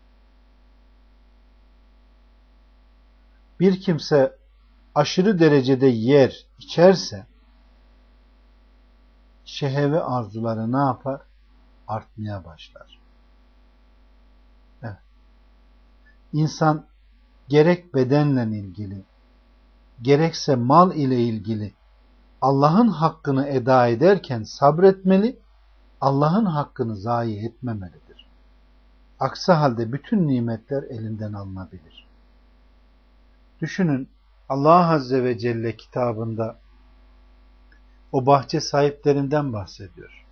Speaker 1: Bir kimse aşırı derecede yer, içerse şehve arzuları ne yapar? artmaya başlar. Evet. İnsan gerek bedenle ilgili, gerekse mal ile ilgili Allah'ın hakkını eda ederken sabretmeli, Allah'ın hakkını zayi etmemelidir. Aksi halde bütün nimetler elinden alınabilir. Düşünün, Allah Azze ve Celle kitabında o bahçe sahiplerinden bahsediyor.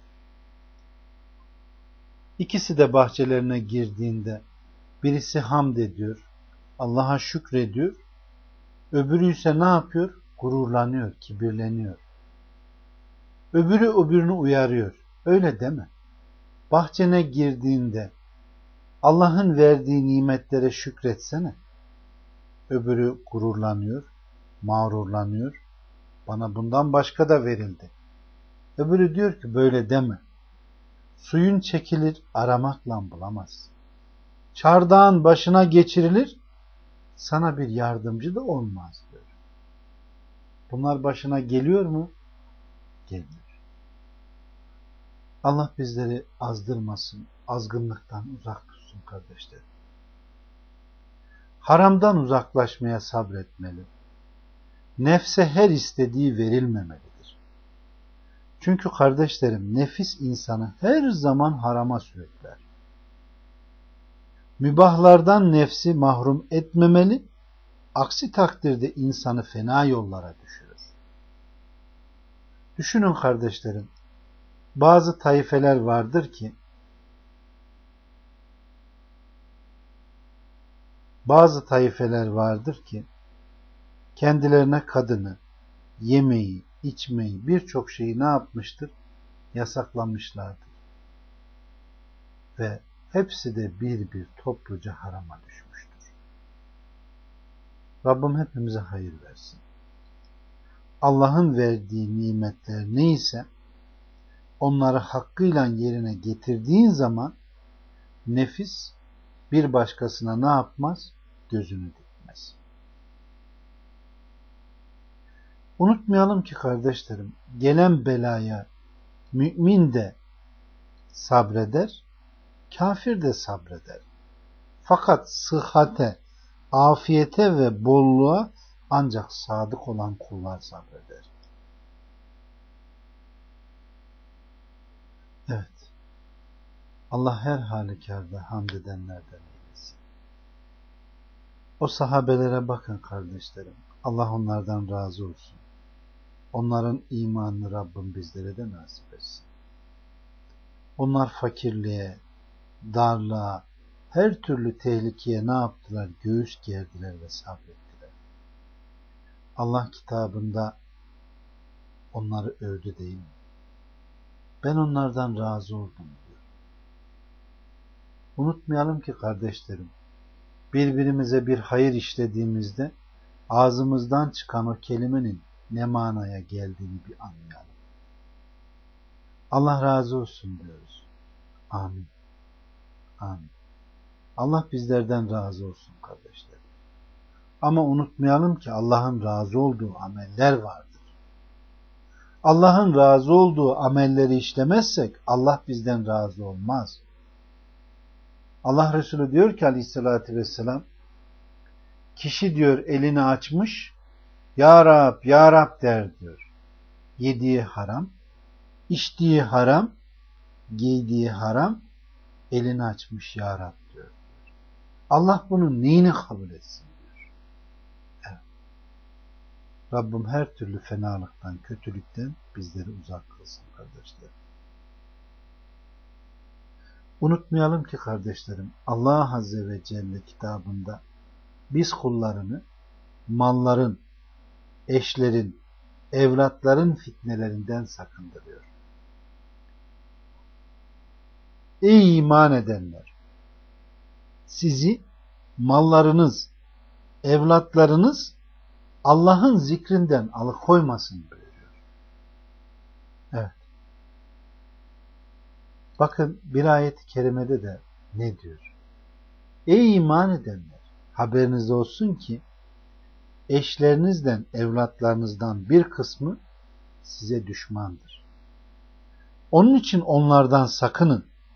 Speaker 1: İkisi de bahçelerine girdiğinde birisi hamd ediyor, Allah'a şükrediyor, öbürü ise ne yapıyor? Gururlanıyor, kibirleniyor. Öbürü öbürünü uyarıyor. Öyle deme. Bahçene girdiğinde Allah'ın verdiği nimetlere şükretsene. Öbürü gururlanıyor, mağrurlanıyor. Bana bundan başka da verildi. Öbürü diyor ki böyle deme. Suyun çekilir, aramakla bulamazsın. Çardağın başına geçirilir, sana bir yardımcı da olmaz diyor. Bunlar başına geliyor mu? Geliyor. Allah bizleri azdırmasın, azgınlıktan uzak tutsun kardeşlerim. Haramdan uzaklaşmaya sabretmeli. Nefse her istediği verilmemelidir. Çünkü kardeşlerim, nefis insanı her zaman harama sürükler. Mübahlardan nefsi mahrum etmemeli, aksi takdirde insanı fena yollara düşürür. Düşünün kardeşlerim, bazı taifeler vardır ki, bazı taifeler vardır ki, kendilerine kadını, yemeği, içmeyi, birçok şeyi ne yapmıştır? Yasaklamışlardır. Ve hepsi de bir bir topluca harama düşmüştür. Rabbim hepimize hayır versin. Allah'ın verdiği nimetler neyse onları hakkıyla yerine getirdiğin zaman nefis bir başkasına ne yapmaz? Gözünü dikmez. Unutmayalım ki kardeşlerim, gelen belaya mümin de sabreder, kafir de sabreder. Fakat sıhhate, afiyete ve bolluğa ancak sadık olan kullar sabreder. Evet. Allah her halükarda hamd edenlerden eylesin. O sahabelere bakın kardeşlerim. Allah onlardan razı olsun. Onların imanını Rabbim bizlere de nasip etsin. Onlar fakirliğe, darlığa, her türlü tehlikeye ne yaptılar? Göğüs gerdiler ve sabrettiler. Allah kitabında onları övdü değil mi? Ben onlardan razı oldum diyor. Unutmayalım ki kardeşlerim, birbirimize bir hayır işlediğimizde ağzımızdan çıkan o kelimenin ne manaya geldiğini bir anlayalım. Allah razı olsun diyoruz. Amin. Amin. Allah bizlerden razı olsun kardeşler. Ama unutmayalım ki Allah'ın razı olduğu ameller vardır. Allah'ın razı olduğu amelleri işlemezsek Allah bizden razı olmaz. Allah Resulü diyor ki aleyhissalatü vesselam, kişi diyor elini açmış, Ya Rab, Ya Rab der diyor. Yediği haram, içtiği haram, giydiği haram, elini açmış Ya Rab diyor. Allah bunun neyini kabul etsin diyor. Evet. Rabbim her türlü fenalıktan, kötülükten bizleri uzak kılsın kardeşler. Unutmayalım ki kardeşlerim, Allah Azze ve Celle kitabında biz kullarını malların, eşlerin, evlatların fitnelerinden sakındırıyor. Ey iman edenler! Sizi mallarınız, evlatlarınız Allah'ın zikrinden alıkoymasın buyuruyor. Evet. Bakın bir ayet-i kerimede de ne diyor? Ey iman edenler! Haberiniz olsun ki eşlerinizden, evlatlarınızdan bir kısmı size düşmandır. Onun için onlardan sakının.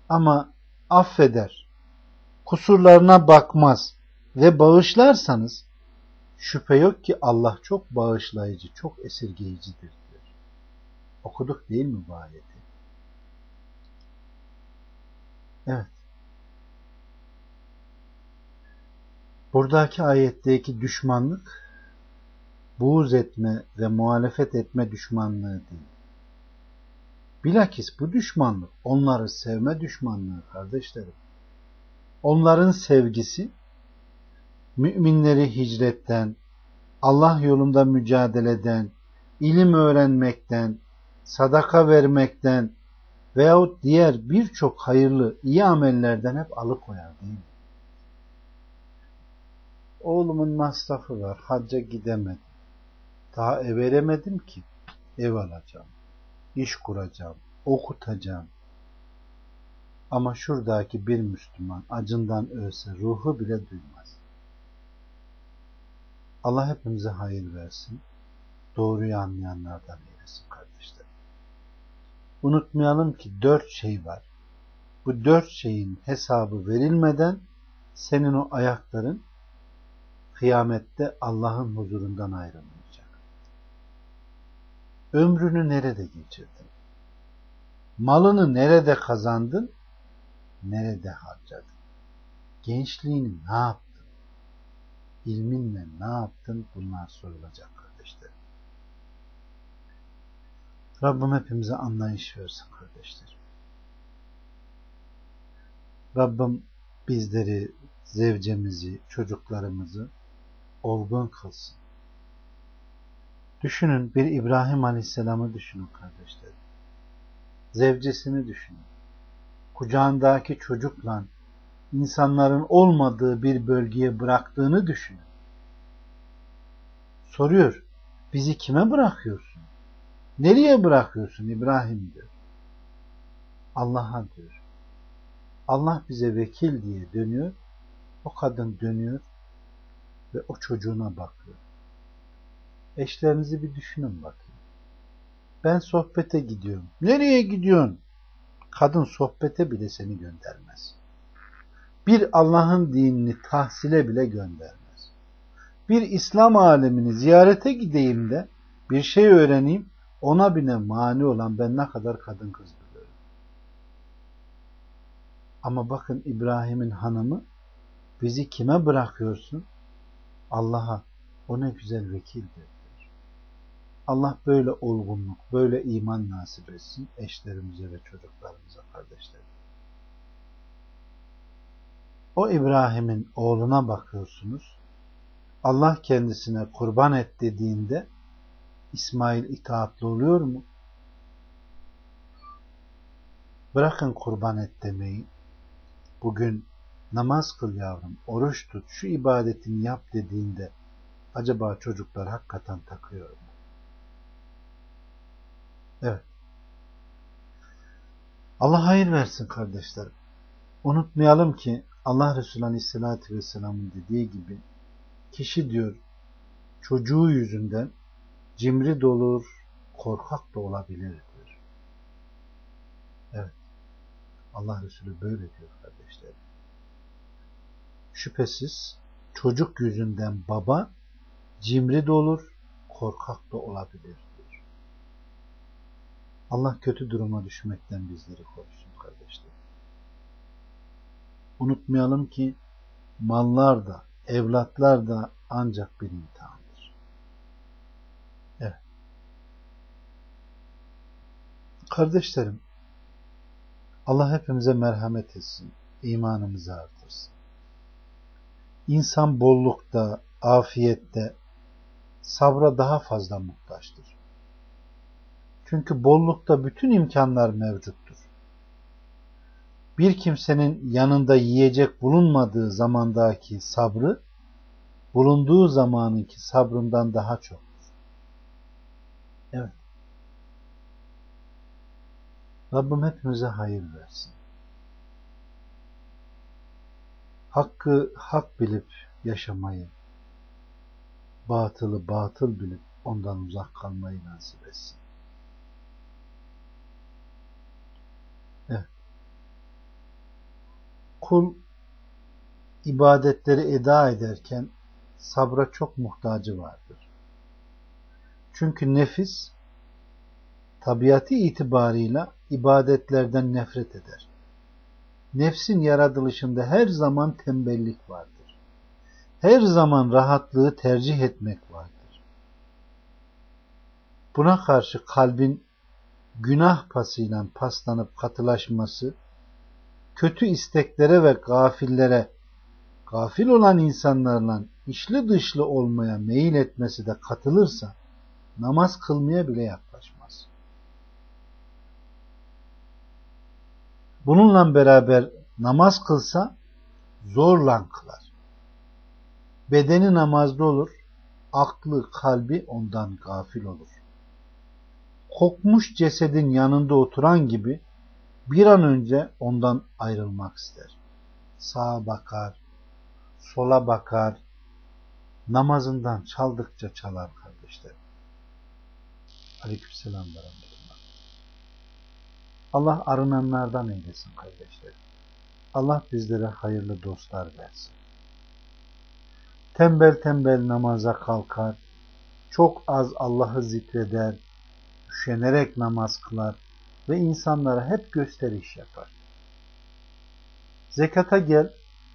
Speaker 1: ama affeder, kusurlarına bakmaz ve bağışlarsanız şüphe yok ki Allah çok bağışlayıcı, çok esirgeyicidir diyor. Okuduk değil mi bu ayeti? Evet. Buradaki ayetteki düşmanlık buğz etme ve muhalefet etme düşmanlığı değil. Bilakis bu düşmanlık onları sevme düşmanlığı kardeşlerim. Onların sevgisi müminleri hicretten, Allah yolunda mücadeleden, ilim öğrenmekten, sadaka vermekten veyahut diğer birçok hayırlı, iyi amellerden hep alıkoyar değil mi? Oğlumun masrafı var, hacca gidemedim. Daha ev veremedim ki. Ev alacağım, iş kuracağım, okutacağım. Ama şuradaki bir Müslüman acından ölse ruhu bile duymaz. Allah hepimize hayır versin. Doğruyu anlayanlardan eylesin kardeşler. Unutmayalım ki dört şey var. Bu dört şeyin hesabı verilmeden senin o ayakların kıyamette Allah'ın huzurundan ayrılmayacak. Ömrünü nerede geçirdin? Malını nerede kazandın? Nerede harcadın? Gençliğini ne yaptın? İlminle ne yaptın? Bunlar sorulacak kardeşlerim. Rabbim hepimize anlayış versin kardeşlerim. Rabbim bizleri, zevcemizi, çocuklarımızı olgun kılsın. Düşünün, bir İbrahim Aleyhisselam'ı düşünün kardeşlerim. Zevcesini düşünün. Kucağındaki çocukla insanların olmadığı bir bölgeye bıraktığını düşünün. Soruyor, bizi kime bırakıyorsun? Nereye bırakıyorsun İbrahim diyor. Allah'a diyor. Allah bize vekil diye dönüyor. O kadın dönüyor ve o çocuğuna bakıyor. Eşlerinizi bir düşünün bakayım. Ben sohbete gidiyorum. Nereye gidiyorsun? Kadın sohbete bile seni göndermez. Bir Allah'ın dinini tahsile bile göndermez. Bir İslam alemini ziyarete gideyim de bir şey öğreneyim, ona bile mani olan ben ne kadar kadın kız biliyorum. Ama bakın İbrahim'in hanımı, bizi kime bırakıyorsun? Allah'a. O ne güzel vekildir. Allah böyle olgunluk, böyle iman nasip etsin eşlerimize ve çocuklarımıza kardeşlerim. O İbrahim'in oğluna bakıyorsunuz. Allah kendisine kurban et dediğinde İsmail itaatli oluyor mu? Bırakın kurban et demeyi. Bugün namaz kıl yavrum, oruç tut, şu ibadetini yap dediğinde acaba çocuklar hakikaten takıyor mu? Evet. Allah hayır versin kardeşlerim. Unutmayalım ki Allah Resulü Aleyhisselatü Vesselam'ın dediği gibi kişi diyor çocuğu yüzünden cimri de olur, korkak da olabilir diyor. Evet. Allah Resulü böyle diyor kardeşlerim. Şüphesiz çocuk yüzünden baba cimri de olur, korkak da olabilir diyor. Allah kötü duruma düşmekten bizleri korusun kardeşlerim. Unutmayalım ki mallar da, evlatlar da ancak bir imtihandır. Evet. Kardeşlerim, Allah hepimize merhamet etsin, imanımızı artırsın. İnsan bollukta, afiyette, sabra daha fazla muhtaçtır. Çünkü bollukta bütün imkanlar mevcuttur. Bir kimsenin yanında yiyecek bulunmadığı zamandaki sabrı, bulunduğu zamanınki sabrından daha çoktur. Evet. Rabbim hepimize hayır versin. Hakkı hak bilip yaşamayı, batılı batıl bilip ondan uzak kalmayı nasip etsin. Evet. kul ibadetleri eda ederken sabra çok muhtacı vardır. Çünkü nefis tabiatı itibarıyla ibadetlerden nefret eder. Nefsin yaratılışında her zaman tembellik vardır. Her zaman rahatlığı tercih etmek vardır. Buna karşı kalbin günah pasıyla paslanıp katılaşması, kötü isteklere ve gafillere, gafil olan insanlarla içli dışlı olmaya meyil etmesi de katılırsa, namaz kılmaya bile yaklaşmaz. Bununla beraber namaz kılsa zorla kılar. Bedeni namazda olur, aklı, kalbi ondan gafil olur. Kokmuş cesedin yanında oturan gibi bir an önce ondan ayrılmak ister. Sağa bakar, sola bakar, namazından çaldıkça çalar kardeşlerim. Aleykümselam ve rahmetullah. Allah arınanlardan eylesin kardeşlerim. Allah bizlere hayırlı dostlar versin. Tembel tembel namaza kalkar, çok az Allah'ı zikreder, üşenerek namaz kılar ve insanlara hep gösteriş yapar. Zekata gel,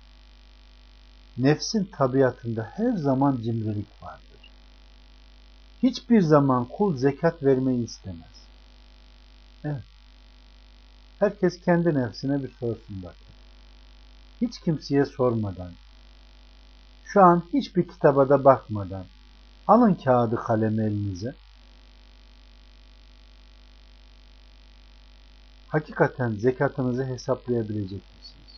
Speaker 1: nefsin tabiatında her zaman cimrilik vardır. Hiçbir zaman kul zekat vermeyi istemez. Evet. Herkes kendi nefsine bir sorsun bakın. Hiç kimseye sormadan, şu an hiçbir kitaba da bakmadan, alın kağıdı kalemi elinize. Hakikaten zekatınızı hesaplayabilecek misiniz?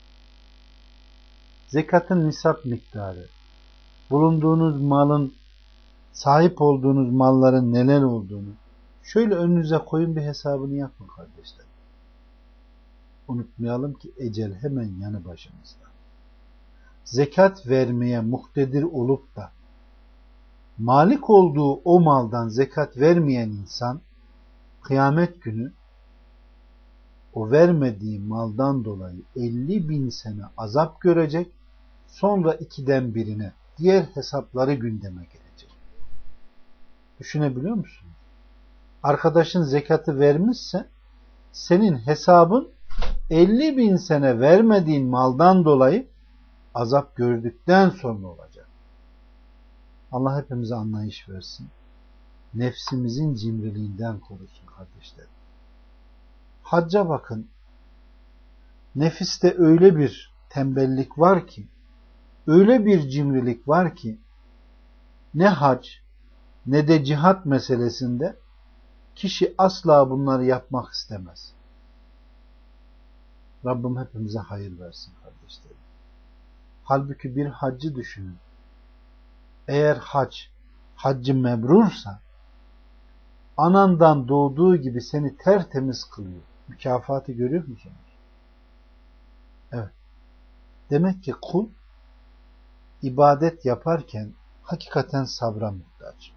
Speaker 1: Zekatın nisap miktarı, bulunduğunuz malın, sahip olduğunuz malların neler olduğunu şöyle önünüze koyun, bir hesabını yapın kardeşler. Unutmayalım ki ecel hemen yanı başımızda. Zekat vermeye muktedir olup da malik olduğu o maldan zekat vermeyen insan kıyamet günü o vermediği maldan dolayı elli bin sene azap görecek, sonra ikiden birine diğer hesapları gündeme gelecek. Düşünebiliyor musunuz? Arkadaşın zekatı vermişse senin hesabın elli bin sene vermediğin maldan dolayı azap gördükten sonra olacak. Allah hepimize anlayış versin. Nefsimizin cimriliğinden korusun kardeşlerim. Hacca bakın. Nefiste öyle bir tembellik var ki, öyle bir cimrilik var ki, ne hac ne de cihat meselesinde kişi asla bunları yapmak istemez. Rabbim hepimize hayır versin kardeşlerim. Halbuki bir haccı düşünün. Eğer hac, haccı mebrursa, anandan doğduğu gibi seni tertemiz kılıyor. Mükafatı görüyor musunuz? Evet. Demek ki kul ibadet yaparken hakikaten sabra muhtaç.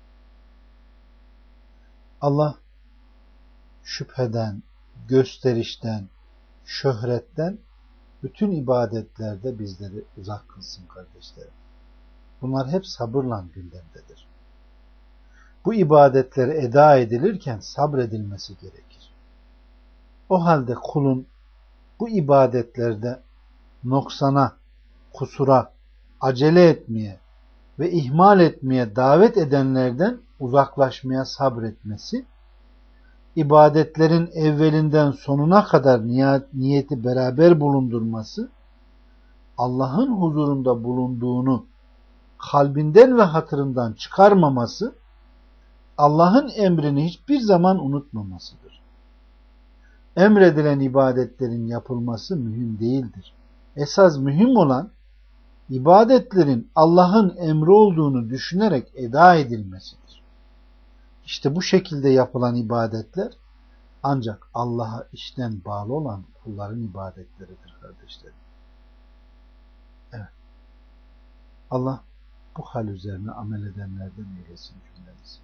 Speaker 1: Allah şüpheden, gösterişten, şöhretten bütün ibadetlerde bizleri uzak kılsın kardeşlerim. Bunlar hep sabırla gündemdedir. Bu ibadetleri eda edilirken sabredilmesi gerekir. O halde kulun bu ibadetlerde noksana, kusura, acele etmeye ve ihmal etmeye davet edenlerden uzaklaşmaya sabretmesi, ibadetlerin evvelinden sonuna kadar niyeti beraber bulundurması, Allah'ın huzurunda bulunduğunu kalbinden ve hatırından çıkarmaması, Allah'ın emrini hiçbir zaman unutmamasıdır. Emredilen ibadetlerin yapılması mühim değildir. Esas mühim olan ibadetlerin Allah'ın emri olduğunu düşünerek eda edilmesidir. İşte bu şekilde yapılan ibadetler ancak Allah'a içten bağlı olan kulların ibadetleridir kardeşlerim. Evet. Allah bu hal üzerine amel edenlerden eylesin cümlemizi.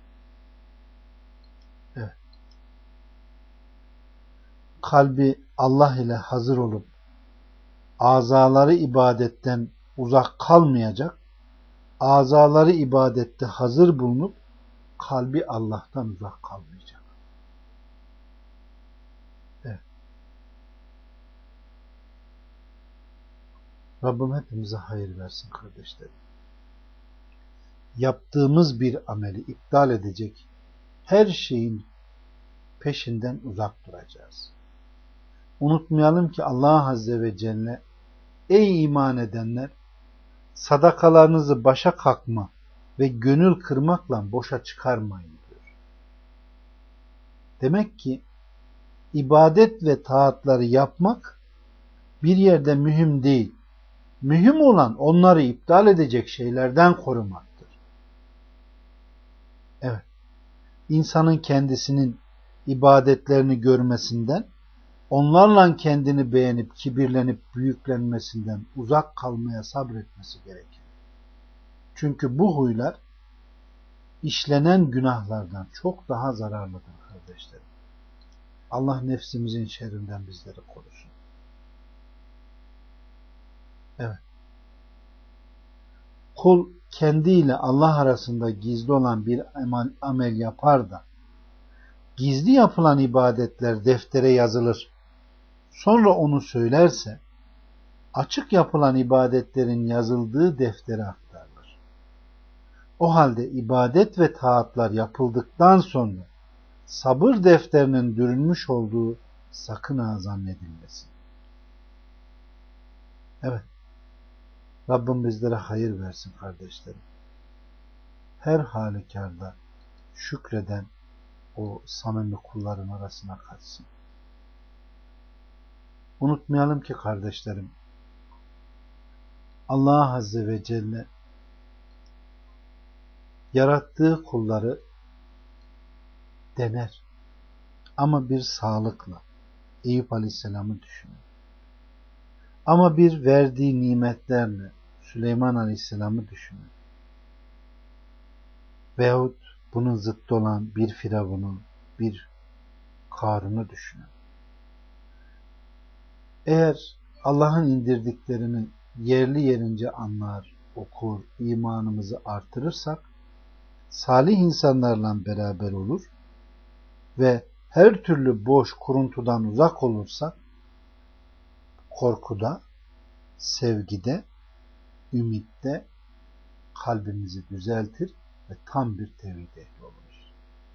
Speaker 1: Evet. Kalbi Allah ile hazır olup azaları ibadetten uzak kalmayacak, azaları ibadette hazır bulunup kalbi Allah'tan uzak kalmayacak. Evet. Rabbim hepimize hayır versin kardeşlerim. Yaptığımız bir ameli iptal edecek her şeyin peşinden uzak duracağız. Unutmayalım ki Allah Azze ve Celle, ey iman edenler, sadakalarınızı başa kalkma ve gönül kırmakla boşa çıkarmayın diyor. Demek ki ibadet ve taatları yapmak bir yerde mühim değil. Mühim olan onları iptal edecek şeylerden korumaktır. Evet. İnsanın kendisinin ibadetlerini görmesinden, onlarla kendini beğenip kibirlenip büyüklenmesinden uzak kalmaya sabretmesi gerekir. Çünkü bu huylar işlenen günahlardan çok daha zararlıdır kardeşlerim. Allah nefsimizin şerrinden bizleri korusun. Evet. Kul kendiyle Allah arasında gizli olan bir amel yapar da gizli yapılan ibadetler deftere yazılır. Sonra onu söylerse açık yapılan ibadetlerin yazıldığı deftere aktarılır. O halde ibadet ve taatlar yapıldıktan sonra sabır defterinin dürülmüş olduğu sakın ha zannedilmesin. Evet. Rabbim bizlere hayır versin kardeşlerim. Her halükarda şükreden o samimi kulların arasına katsın. Unutmayalım ki kardeşlerim, Allah Azze ve Celle yarattığı kulları dener. Ama bir sağlıkla. Eyüp Aleyhisselam'ı düşünün. Ama bir verdiği nimetlerle Süleyman Aleyhisselam'ı düşünün. Veyahut bunun zıttı olan bir Firavun'u, bir Karun'u düşünün. Eğer Allah'ın indirdiklerini yerli yerince anlar, okur, imanımızı artırırsak, salih insanlarla beraber olur ve her türlü boş kuruntudan uzak olursak, korkuda, sevgide, ümitte kalbimizi düzeltir ve tam bir tevhid ehli oluruz.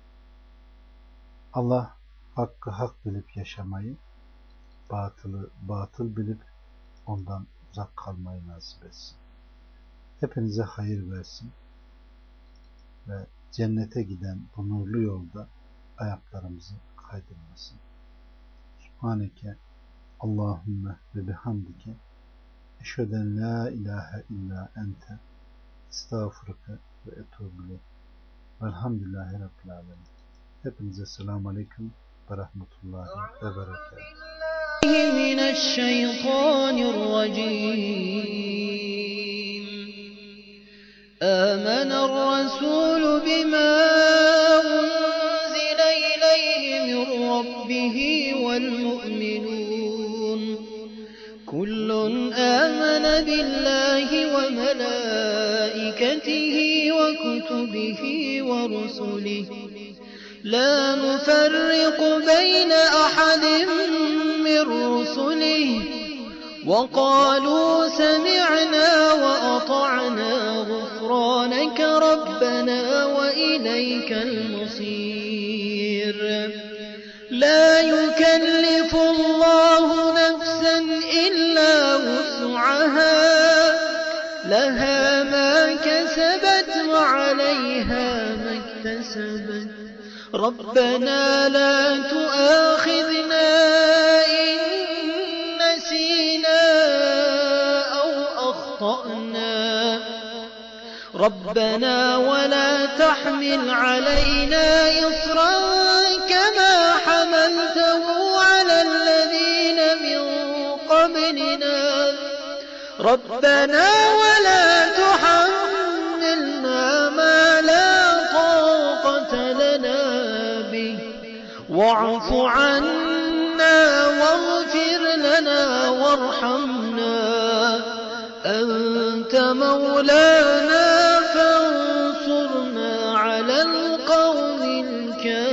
Speaker 1: Allah hakkı hak bilip yaşamayı, batılı batıl bilip ondan uzak kalmayı nasip etsin. Hepinize hayır versin ve cennete giden bu nurlu yolda ayaklarımızı kaydırmasın. Subhaneke Allahümme ve bihamdike eşheden la ilahe illa ente estağfurüke ve etûbü velhamdülillahi rabbil alemin. Hepinize selamun aleyküm ve rahmetullahi ve berekatuhu. Mineşşeytanirracim. Âmener rasûlü bimâ unzile ileyhi min rabbihi vel mu'minûn. Kullun âmene billahi ve melâiketihi ve kutubihi ve rusulihi. لا نفرق بين أحد من رسله وقالوا سمعنا وأطعنا غفرانك ربنا وإليك المصير لا يكلف الله نفسا إلا وسعها لها ما كسبت وعليها ما اكتسبت ربنا لا تؤاخذنا إن نسينا أو أخطأنا ربنا ولا تحمل علينا إصرا كما حملته على الذين من قبلنا ربنا ولا تحملنا ما لا طاقة لنا واعف عنا واغفر لنا
Speaker 2: لنا وارحمنا أنت مولانا فانصرنا على القوم الكافرين